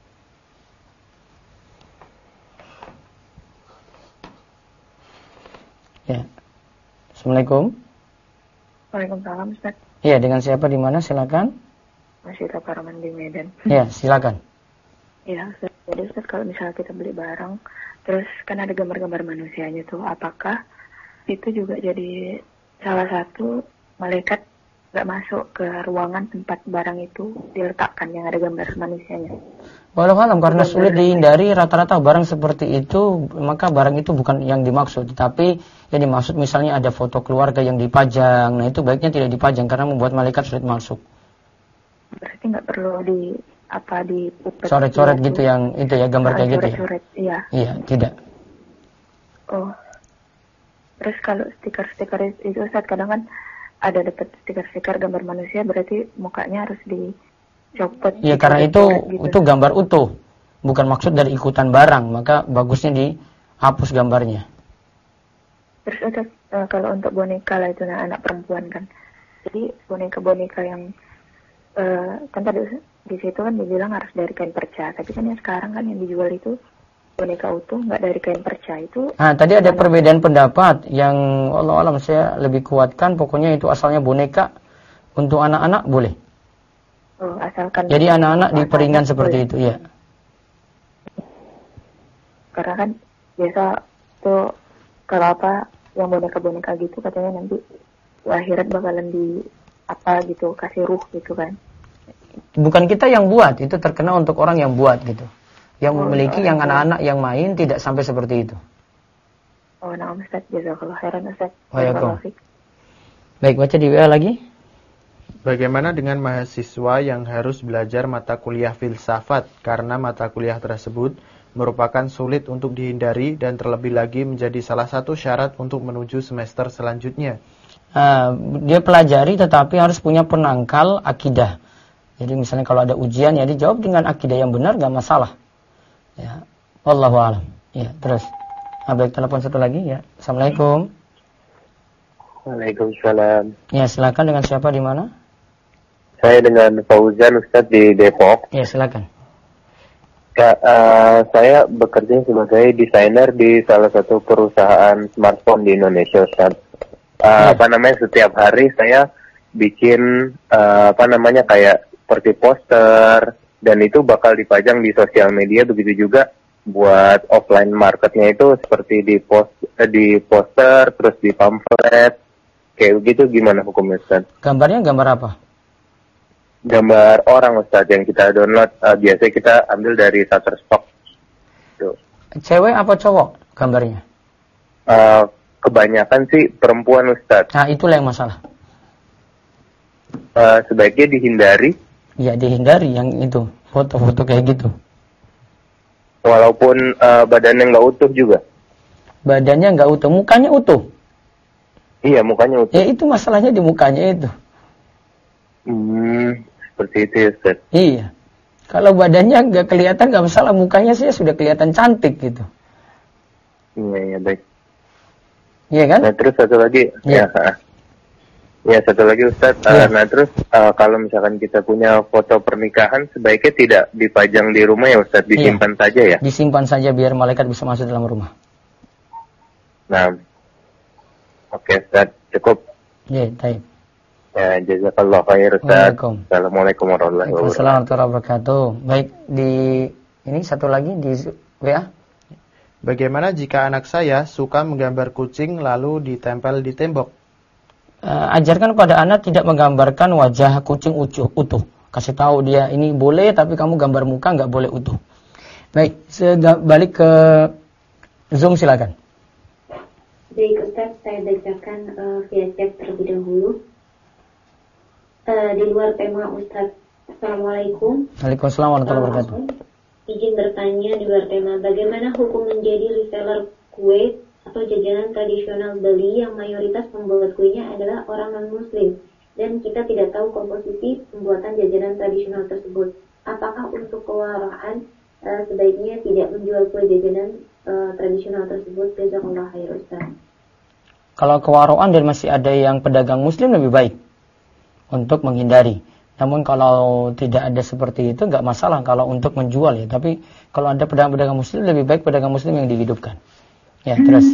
Ya. Assalamualaikum. Waalaikumsalam, Ustaz. Ya, dengan siapa di mana? Silakan. Masih Paraman di Medan. Ya, silakan. Ya, Ustaz. Jadi Ustaz, kalau misalnya kita beli barang, terus kan ada gambar-gambar manusianya tuh, apakah itu juga jadi salah satu malaikat nggak masuk ke ruangan tempat barang itu diletakkan yang ada gambar manusianya? Walau karena sulit dihindari, rata-rata barang seperti itu, maka barang itu bukan yang dimaksud. Tapi yang dimaksud misalnya ada foto keluarga yang dipajang, nah itu baiknya tidak dipajang karena membuat malaikat sulit masuk. Berarti nggak perlu di coret-coret gitu yang itu ya, gambar kayak gitu ya? Coret, iya. Iya, tidak. Oh. Terus kalau stiker-stiker itu Ustaz, kadang kan ada dapat stiker-stiker gambar manusia, berarti mukanya harus dicopot. Iya, karena itu gambar utuh, bukan maksud dari ikutan barang, maka bagusnya dihapus gambarnya. Terus Ustaz, kalau untuk boneka lah itu anak perempuan kan, jadi boneka-boneka yang kan tadi di situ kan dibilang harus dari kain perca, tapi kan yang sekarang kan yang dijual itu boneka utuh nggak dari kain perca itu. Nah, tadi ada perbedaan pendapat yang Allah alam saya lebih kuatkan, pokoknya itu asalnya boneka untuk anak-anak boleh. Oh, asalkan. Jadi anak-anak diperingan seperti boleh. Itu ya. Karena kan biasa tuh kalau apa yang boneka-boneka gitu katanya nanti akhirat bakalan di apa gitu, kasih ruh gitu kan. Bukan kita yang buat, itu terkena untuk orang yang buat gitu. Yang memiliki, yang anak-anak yang main tidak sampai seperti itu. Oh, nah Ustaz, jazakallah khairan Ustaz. Baik, baca di WA lagi. Bagaimana dengan mahasiswa yang harus belajar mata kuliah filsafat karena mata kuliah tersebut merupakan sulit untuk dihindari dan terlebih lagi menjadi salah satu syarat untuk menuju semester selanjutnya? Dia pelajari tetapi harus punya penangkal akidah. Jadi misalnya kalau ada ujian ya dijawab dengan akidah yang benar, gak masalah. Ya, wallahu a'lam. Ya, terus. Baik, telepon satu lagi ya. Assalamualaikum. Waalaikumsalam. Ya, silakan, dengan siapa di mana? Saya dengan Fauzan, Ustaz, di Depok. Ya, silakan. Saya bekerja sebagai desainer di salah satu perusahaan smartphone di Indonesia, Ustaz. Setiap hari saya bikin kayak seperti poster, dan itu bakal dipajang di sosial media. Begitu juga buat offline marketnya itu seperti di poster, terus di pamflet kayak begitu. Gimana hukumnya, Ustaz? Gambarnya gambar apa? Gambar orang, Ustaz, yang kita download. Biasanya kita ambil dari Shutterstock. Tuh. Cewek apa cowok gambarnya? Kebanyakan sih perempuan, Ustaz. Nah, itulah yang masalah. Sebaiknya dihindari. Ya, dihindari yang itu, foto-foto kayak gitu. Walaupun badannya nggak utuh juga? Badannya nggak utuh, mukanya utuh. Iya, mukanya utuh. Ya, itu masalahnya di mukanya itu. Seperti itu ya, Ustaz. Iya. Kalau badannya nggak kelihatan nggak masalah, mukanya sih sudah kelihatan cantik gitu. Iya, baik. Iya kan? Nah, terus satu lagi. Ya. Ya, satu lagi Ustaz. Nah terus kalau misalkan kita punya foto pernikahan, sebaiknya tidak dipajang di rumah ya Ustaz, disimpan saja ya? Disimpan saja biar malaikat bisa masuk dalam rumah. Nah, oke Ustaz, cukup. Ya, baik. Ya, jazakallah khair Ustaz. Assalamualaikum warahmatullahi wabarakatuh. Assalamualaikum warahmatullahi wabarakatuh. Baik, di ini satu lagi di WA. Bagaimana jika anak saya suka menggambar kucing lalu ditempel di tembok? Ajarkan kepada anak tidak menggambarkan wajah kucing utuh. Kasih tahu dia ini boleh, tapi kamu gambar muka nggak boleh utuh. Baik, balik ke Zoom silakan. Baik Ustaz, saya bacakan via chat terlebih dahulu. Di luar tema Ustaz. Assalamualaikum. Waalaikumsalam warahmatullahi wabarakatuh. Izin bertanya di luar tema, bagaimana hukum menjadi reseller kue atau jajanan tradisional Bali yang mayoritas pembuat kuenya adalah orang non-muslim dan kita tidak tahu komposisi pembuatan jajanan tradisional tersebut. Apakah untuk kewaraan sebaiknya tidak menjual kue jajanan tradisional tersebut? Jazakallah khair Ustaz. Kalau kewaraan dan masih ada yang pedagang muslim lebih baik untuk menghindari. Namun kalau tidak ada seperti itu nggak masalah kalau untuk menjual ya. Tapi kalau ada pedagang-pedagang muslim lebih baik pedagang muslim yang dihidupkan. Ya, terus.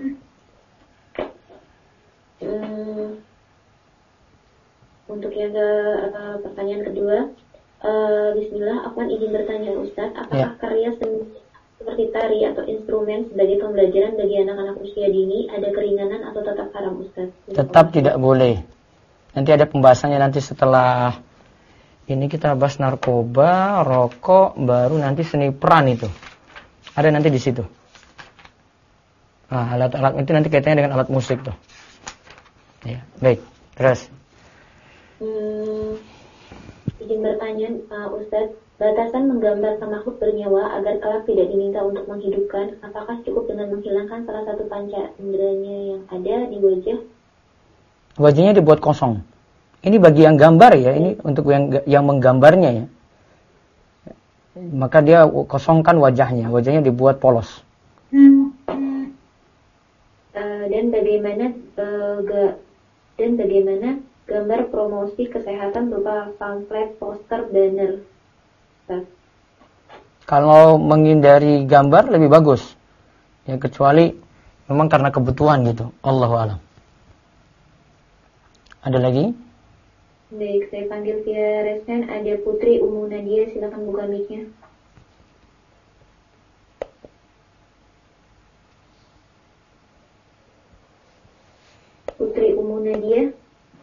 Untuk yang pertanyaan kedua, Bismillah, aku izin bertanya Ustaz, apakah karya seni seperti tari atau instrumen sebagai pembelajaran bagi anak-anak usia dini ada keringanan atau tetap haram Ustaz? Tetap tidak boleh. Nanti ada pembahasannya nanti setelah ini kita bahas narkoba, rokok, baru nanti seni peran itu. Ada nanti di situ. Nah, alat-alat itu nanti kaitannya dengan alat musik tuh. Ya, baik. Terus. Izin bertanya, Ustaz, batasan menggambar makhluk bernyawa agar kelak tidak diminta untuk menghidupkan, apakah cukup dengan menghilangkan salah satu panca inderanya yang ada di wajah? Wajahnya dibuat kosong. Ini bagi yang gambar ya, ini untuk yang menggambarnya ya. Maka dia kosongkan wajahnya dibuat polos. Dan bagaimana gambar promosi kesehatan berupa pamflet, poster, banner? Kalau menghindari gambar lebih bagus. Ya kecuali memang karena kebutuhan gitu. Allahu a'lam. Ada lagi? Baik, saya panggil via resen. Ada Putri Umu Nadia, silakan buka mic-nya. Putri Umu Nadia.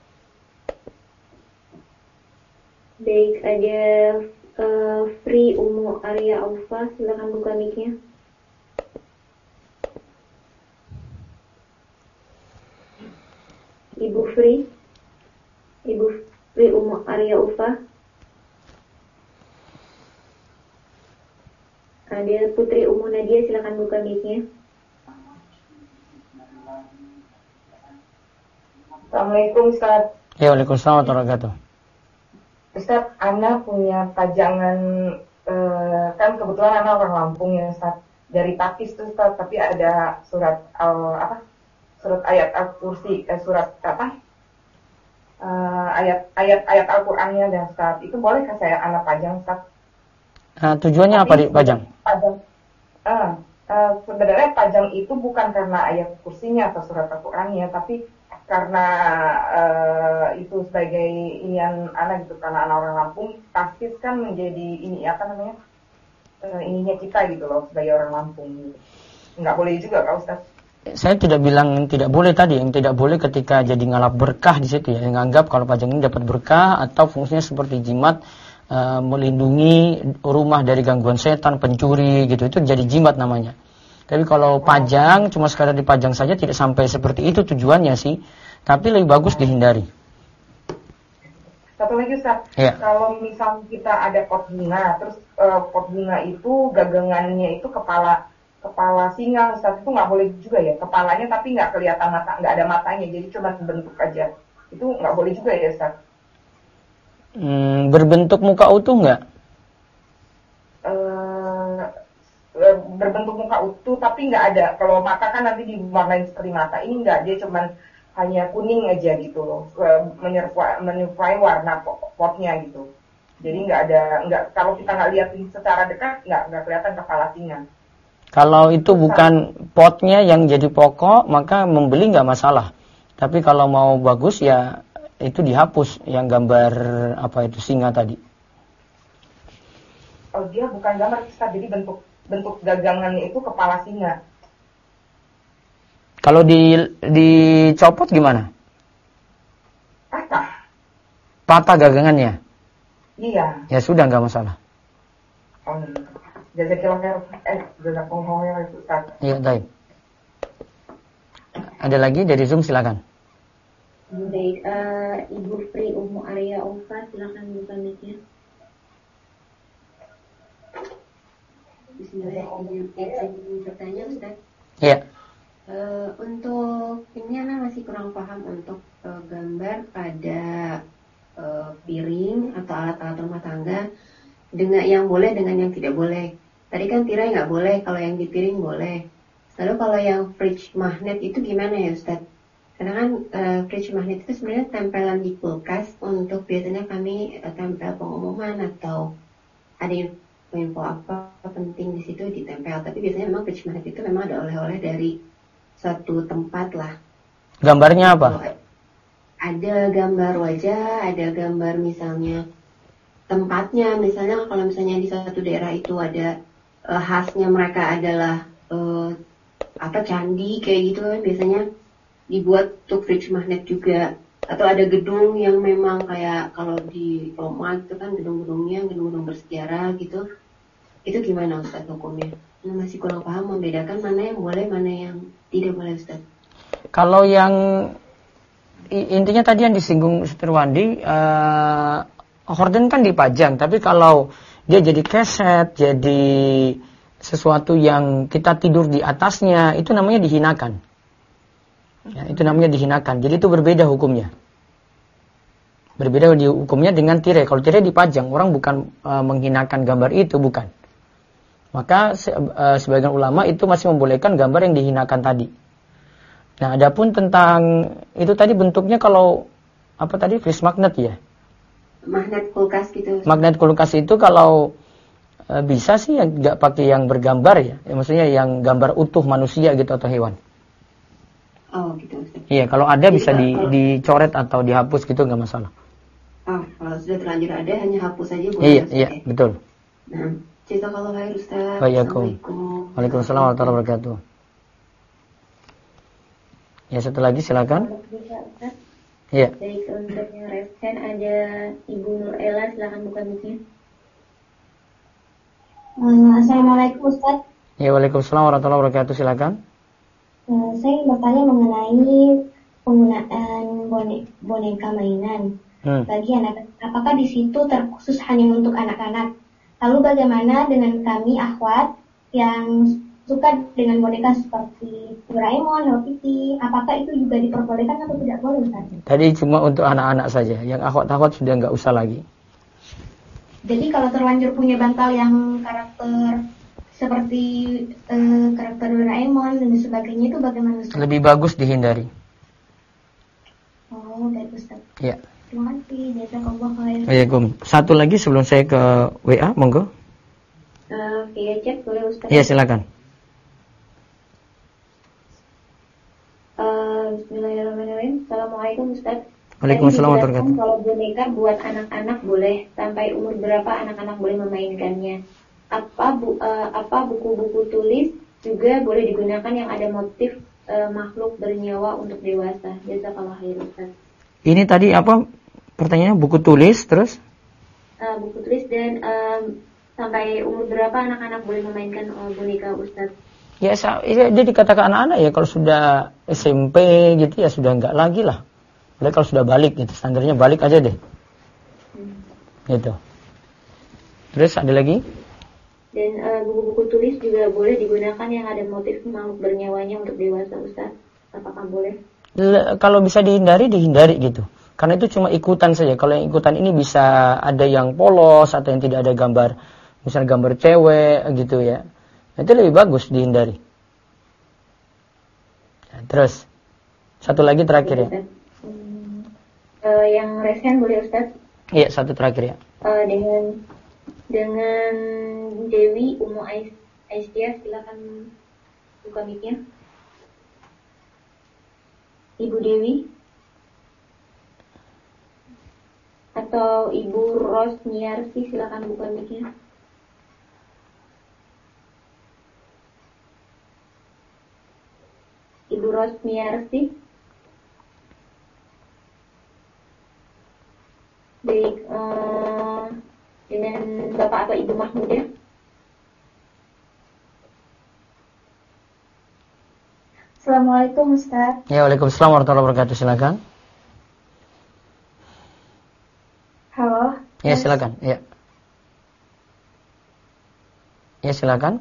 Baik, ada Free Umu Arya Aufa, silakan buka mic-nya. Ibu Free Umu Arya Aufa. Ada Putri Umu Nadia, silakan buka mic-nya. Assalamualaikum Ustaz. Ya, waalaikumsalam warahmatullahi wabarakatuh. Ustaz, Ana punya pajangan, kan kebetulan Ana orang Lampung ya Ustaz. Dari Pakis tuh Ustaz, tapi ada surat surat ayat Al-Kursi, ayat Al-Qur'annya dan Ustaz. Itu bolehkah saya Ana pajang Ustaz? Tujuannya apa dipajang? Sebenarnya pajang itu bukan karena ayat kursinya atau surat Al-Qur'annya, tapi karena itu sebagai inian anak gitu, karena anak orang Lampung, Pakis kan menjadi ini ininya kita gitu loh sebagai orang Lampung gitu. Nggak boleh juga Kak Ustaz? Saya tidak bilang tidak boleh tadi. Yang tidak boleh ketika jadi ngalap berkah di situ ya. Yang anggap kalau pajang ini dapat berkah atau fungsinya seperti jimat, melindungi rumah dari gangguan setan, pencuri gitu. Itu jadi jimat namanya. Tapi kalau pajang cuma sekadar dipajang saja tidak sampai seperti itu tujuannya sih. Tapi lebih bagus dihindari. Satu lagi Ustaz, kalau misal kita ada pot bunga, terus pot bunga itu gagangannya itu kepala singa, Ustaz, itu nggak boleh juga ya? Kepalanya tapi nggak kelihatan mata, nggak ada matanya, jadi cuma bentuk aja. Itu nggak boleh juga ya Ustaz? Berbentuk muka utuh nggak? Berbentuk muka utuh tapi nggak ada. Kalau mata kan nanti diwarnain seperti mata, ini nggak, dia cuman hanya kuning aja gitu loh, menyerupai warna potnya gitu. Jadi kalau kita nggak lihat secara dekat nggak kelihatan kepala singa. Kalau itu bukan potnya yang jadi pokok, maka membeli nggak masalah. Tapi kalau mau bagus ya itu dihapus yang gambar apa itu singa tadi. Oh, dia bukan gambar, Ustaz, jadi bentuk dagangannya itu kepala singa. Kalau dicopot gimana? Patah gagangannya? Iya. Ya sudah, nggak masalah. Oh, jazakallahu khairan, Ustaz. Iya, baik. Ada lagi dari Zoom, silakan. Baik, Ibu Pri Ummu Arya Ufa, silakan buka mic-nya. Bismillahirrahmanirrahim. Bertanya, Ustaz. Iya. Untuk ini Ana masih kurang paham untuk gambar pada piring atau alat-alat rumah tangga dengan yang boleh dengan yang tidak boleh. Tadi kan tirai nggak boleh, kalau yang di piring boleh. Lalu kalau yang fridge magnet itu gimana ya Ustaz? Karena kan fridge magnet itu sebenarnya tempelan di kulkas untuk biasanya kami tempel pengumuman atau ada info apa penting di situ ditempel. Tapi biasanya memang fridge magnet itu memang ada oleh-oleh dari suatu tempat lah. Gambarnya apa? Ada gambar wajah, ada gambar misalnya tempatnya. Misalnya kalau misalnya di satu daerah itu ada khasnya mereka adalah candi kayak gitu kan biasanya dibuat untuk fridge magnet juga. Atau ada gedung yang memang kayak kalau di Roma itu kan gedung-gedung bersejarah gitu. Itu gimana Ustaz hukumnya? Masih kurang paham membedakan mana yang boleh, mana yang tidak boleh Ustaz. Kalau yang intinya tadi yang disinggung Ustaz Wandi, horden kan dipajang, tapi kalau dia jadi keset, jadi sesuatu yang kita tidur di atasnya, itu namanya dihinakan. Ya, itu namanya dihinakan. Jadi itu berbeda hukumnya. Berbeda hukumnya dengan tirai. Kalau tirai dipajang, orang bukan menghinakan gambar itu, bukan. Maka sebagian ulama itu masih membolehkan gambar yang dihinakan tadi. Nah, adapun tentang itu tadi bentuknya kalau apa tadi fridge magnet ya? Magnet kulkas gitu. Magnet kulkas itu kalau bisa sih nggak pakai yang bergambar ya. Maksudnya yang gambar utuh manusia gitu atau hewan. Oh gitu. Iya, kalau ada jadi bisa dicoret atau dihapus gitu nggak masalah. Oh, kalau sudah terlanjur ada hanya hapus saja boleh. Iya, iya, betul. Nah, jazakallahu khair Ustaz. Assalamualaikum. Waalaikumsalam warahmatullahi wabarakatuh. Ya, satu lagi silakan. Iya. Baik, untuk yang resken ada Ibu Nur Ella, silakan buka mic-nya. Assalamualaikum Ustaz. Ya, waalaikumsalam warahmatullahi wabarakatuh, silakan. Saya ingin bertanya mengenai penggunaan boneka mainan bagi anak. Apakah di situ terkhusus hanya untuk anak-anak? Lalu bagaimana dengan kami akhwat yang suka dengan boneka seperti Doraemon, Hello Kitty? Apakah itu juga diperbolehkan atau tidak boleh Ustaz? Tadi cuma untuk anak-anak saja. Yang akhwat-akhwat sudah nggak usah lagi. Jadi kalau terlanjur punya bantal yang karakter seperti karakter Doraemon dan sebagainya itu bagaimana Ustaz? Lebih bagus dihindari. Oh, baik Ustaz. Ya. Terima kasih. Jazakallahu khair. Waalaikumsalam. Satu lagi sebelum saya ke WA, monggo. Via chat boleh Ustaz? Iya, silakan. Bismillahirrahmanirrahim. Assalamualaikum Ustaz. Waalaikumsalam warahmatullahi wabarakatuh. Kalau boneka buat anak-anak boleh, sampai umur berapa anak-anak boleh memainkannya? Apa buku-buku tulis juga boleh digunakan yang ada motif makhluk bernyawa untuk dewasa? Jazakallahu khair Ustaz. Ini tadi apa pertanyaannya? Buku tulis terus? Buku tulis dan sampai umur berapa anak-anak boleh memainkan boneka Ustaz? Ya, dia dikatakan anak-anak ya, kalau sudah SMP gitu ya sudah enggak lagi lah. Boleh kalau sudah balik gitu, standarnya balik aja deh. Gitu. Terus ada lagi? Dan buku-buku tulis juga boleh digunakan yang ada motif makhluk bernyawanya untuk dewasa Ustaz? Apakah boleh? Kalau bisa dihindari gitu. Karena itu cuma ikutan saja. Kalau yang ikutan ini bisa ada yang polos atau yang tidak ada gambar, misalnya gambar cewek gitu ya. Itu lebih bagus dihindari. Nah, terus Satu lagi terakhir ya. Yang resen boleh Ustaz? Iya, satu terakhir ya. Dengan Dewi Umu Aisyah, silakan buka mic-nya. Ibu Dewi atau Ibu Rosniarsi, silakan buka mic-nya. Ibu Rosniarsi. Baik, dengan Bapak atau Ibu Mahmudah. Assalamualaikum Ustaz. Ya, waalaikumsalam warahmatullahi wabarakatuh. Silakan. Halo. Ya, silakan. Ya. Ya, silakan.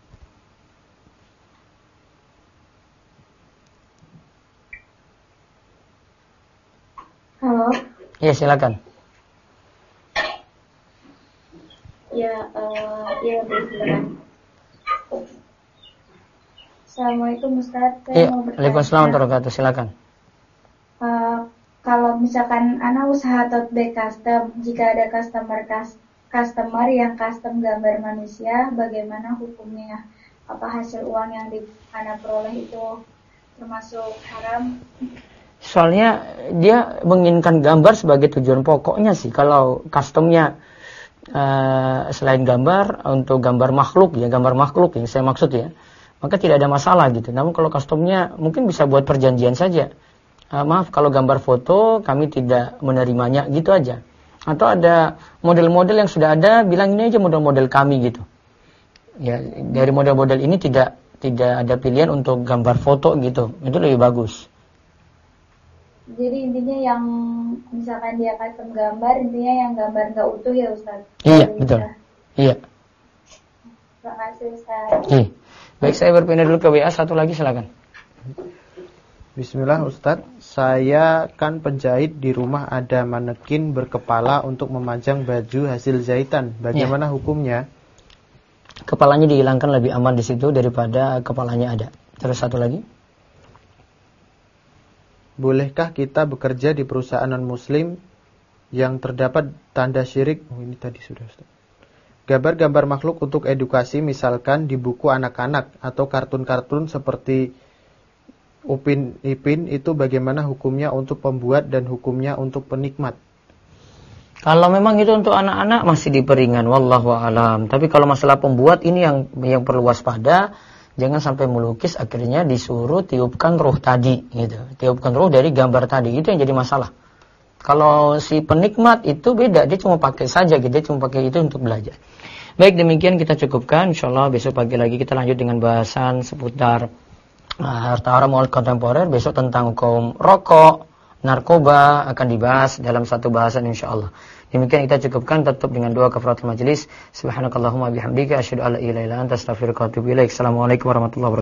Halo. Ya, silakan. Ya, silakan. Assalamualaikum Ustaz. Ya, waalaikumsalam warahmatullahi wabarakatuh. Silakan. Kalau misalkan anak usaha tote bag custom, jika ada customer yang custom gambar manusia, bagaimana hukumnya? Apa hasil uang yang anak peroleh itu termasuk haram? Soalnya dia menginginkan gambar sebagai tujuan pokoknya sih. Kalau customnya selain gambar, untuk gambar makhluk ya, gambar makhluk yang saya maksud ya, maka tidak ada masalah gitu. Namun kalau customnya mungkin bisa buat perjanjian saja. Maaf kalau gambar foto kami tidak menerimanya, gitu aja. Atau ada model-model yang sudah ada, bilang ini aja model-model kami gitu. Ya, dari model-model ini tidak ada pilihan untuk gambar foto gitu. Itu lebih bagus. Jadi intinya yang misalkan dia custom gambar, intinya yang gambar nggak utuh ya Ustaz? Iya, betul. Iya. Terima kasih Ustaz. Iya. Baik, saya berpindah dulu ke WA. Satu lagi silakan. Bismillah Ustadz, saya kan penjahit, di rumah ada manekin berkepala untuk memajang baju hasil jahitan. Bagaimana hukumnya? Kepalanya dihilangkan, lebih aman di situ daripada kepalanya ada. Terus satu lagi. Bolehkah kita bekerja di perusahaan non-muslim yang terdapat tanda syirik? Oh, ini tadi sudah Ustaz. Gambar-gambar makhluk untuk edukasi, misalkan di buku anak-anak atau kartun-kartun seperti Upin Ipin, itu bagaimana hukumnya untuk pembuat dan hukumnya untuk penikmat? Kalau memang itu untuk anak-anak masih diperingan, wallahu alam. Tapi kalau masalah pembuat ini yang perlu waspada, jangan sampai melukis akhirnya disuruh tiupkan ruh tadi gitu. Tiupkan ruh dari gambar tadi, itu yang jadi masalah. Kalau si penikmat itu beda, dia cuma pakai saja gitu, dia cuma pakai itu untuk belajar. Baik, demikian kita cukupkan. Insyaallah besok pagi lagi kita lanjut dengan bahasan seputar harta haram kontemporer. Besok tentang hukum rokok, narkoba akan dibahas dalam satu bahasan insyaallah. Demikian kita cukupkan, tutup dengan doa kafaratul majelis. Subhanakallahumma bihamdika asyhadu an la ilaha illa anta astaghfiruka wa atubu ilaik. Assalamualaikum warahmatullahi wabarakatuh.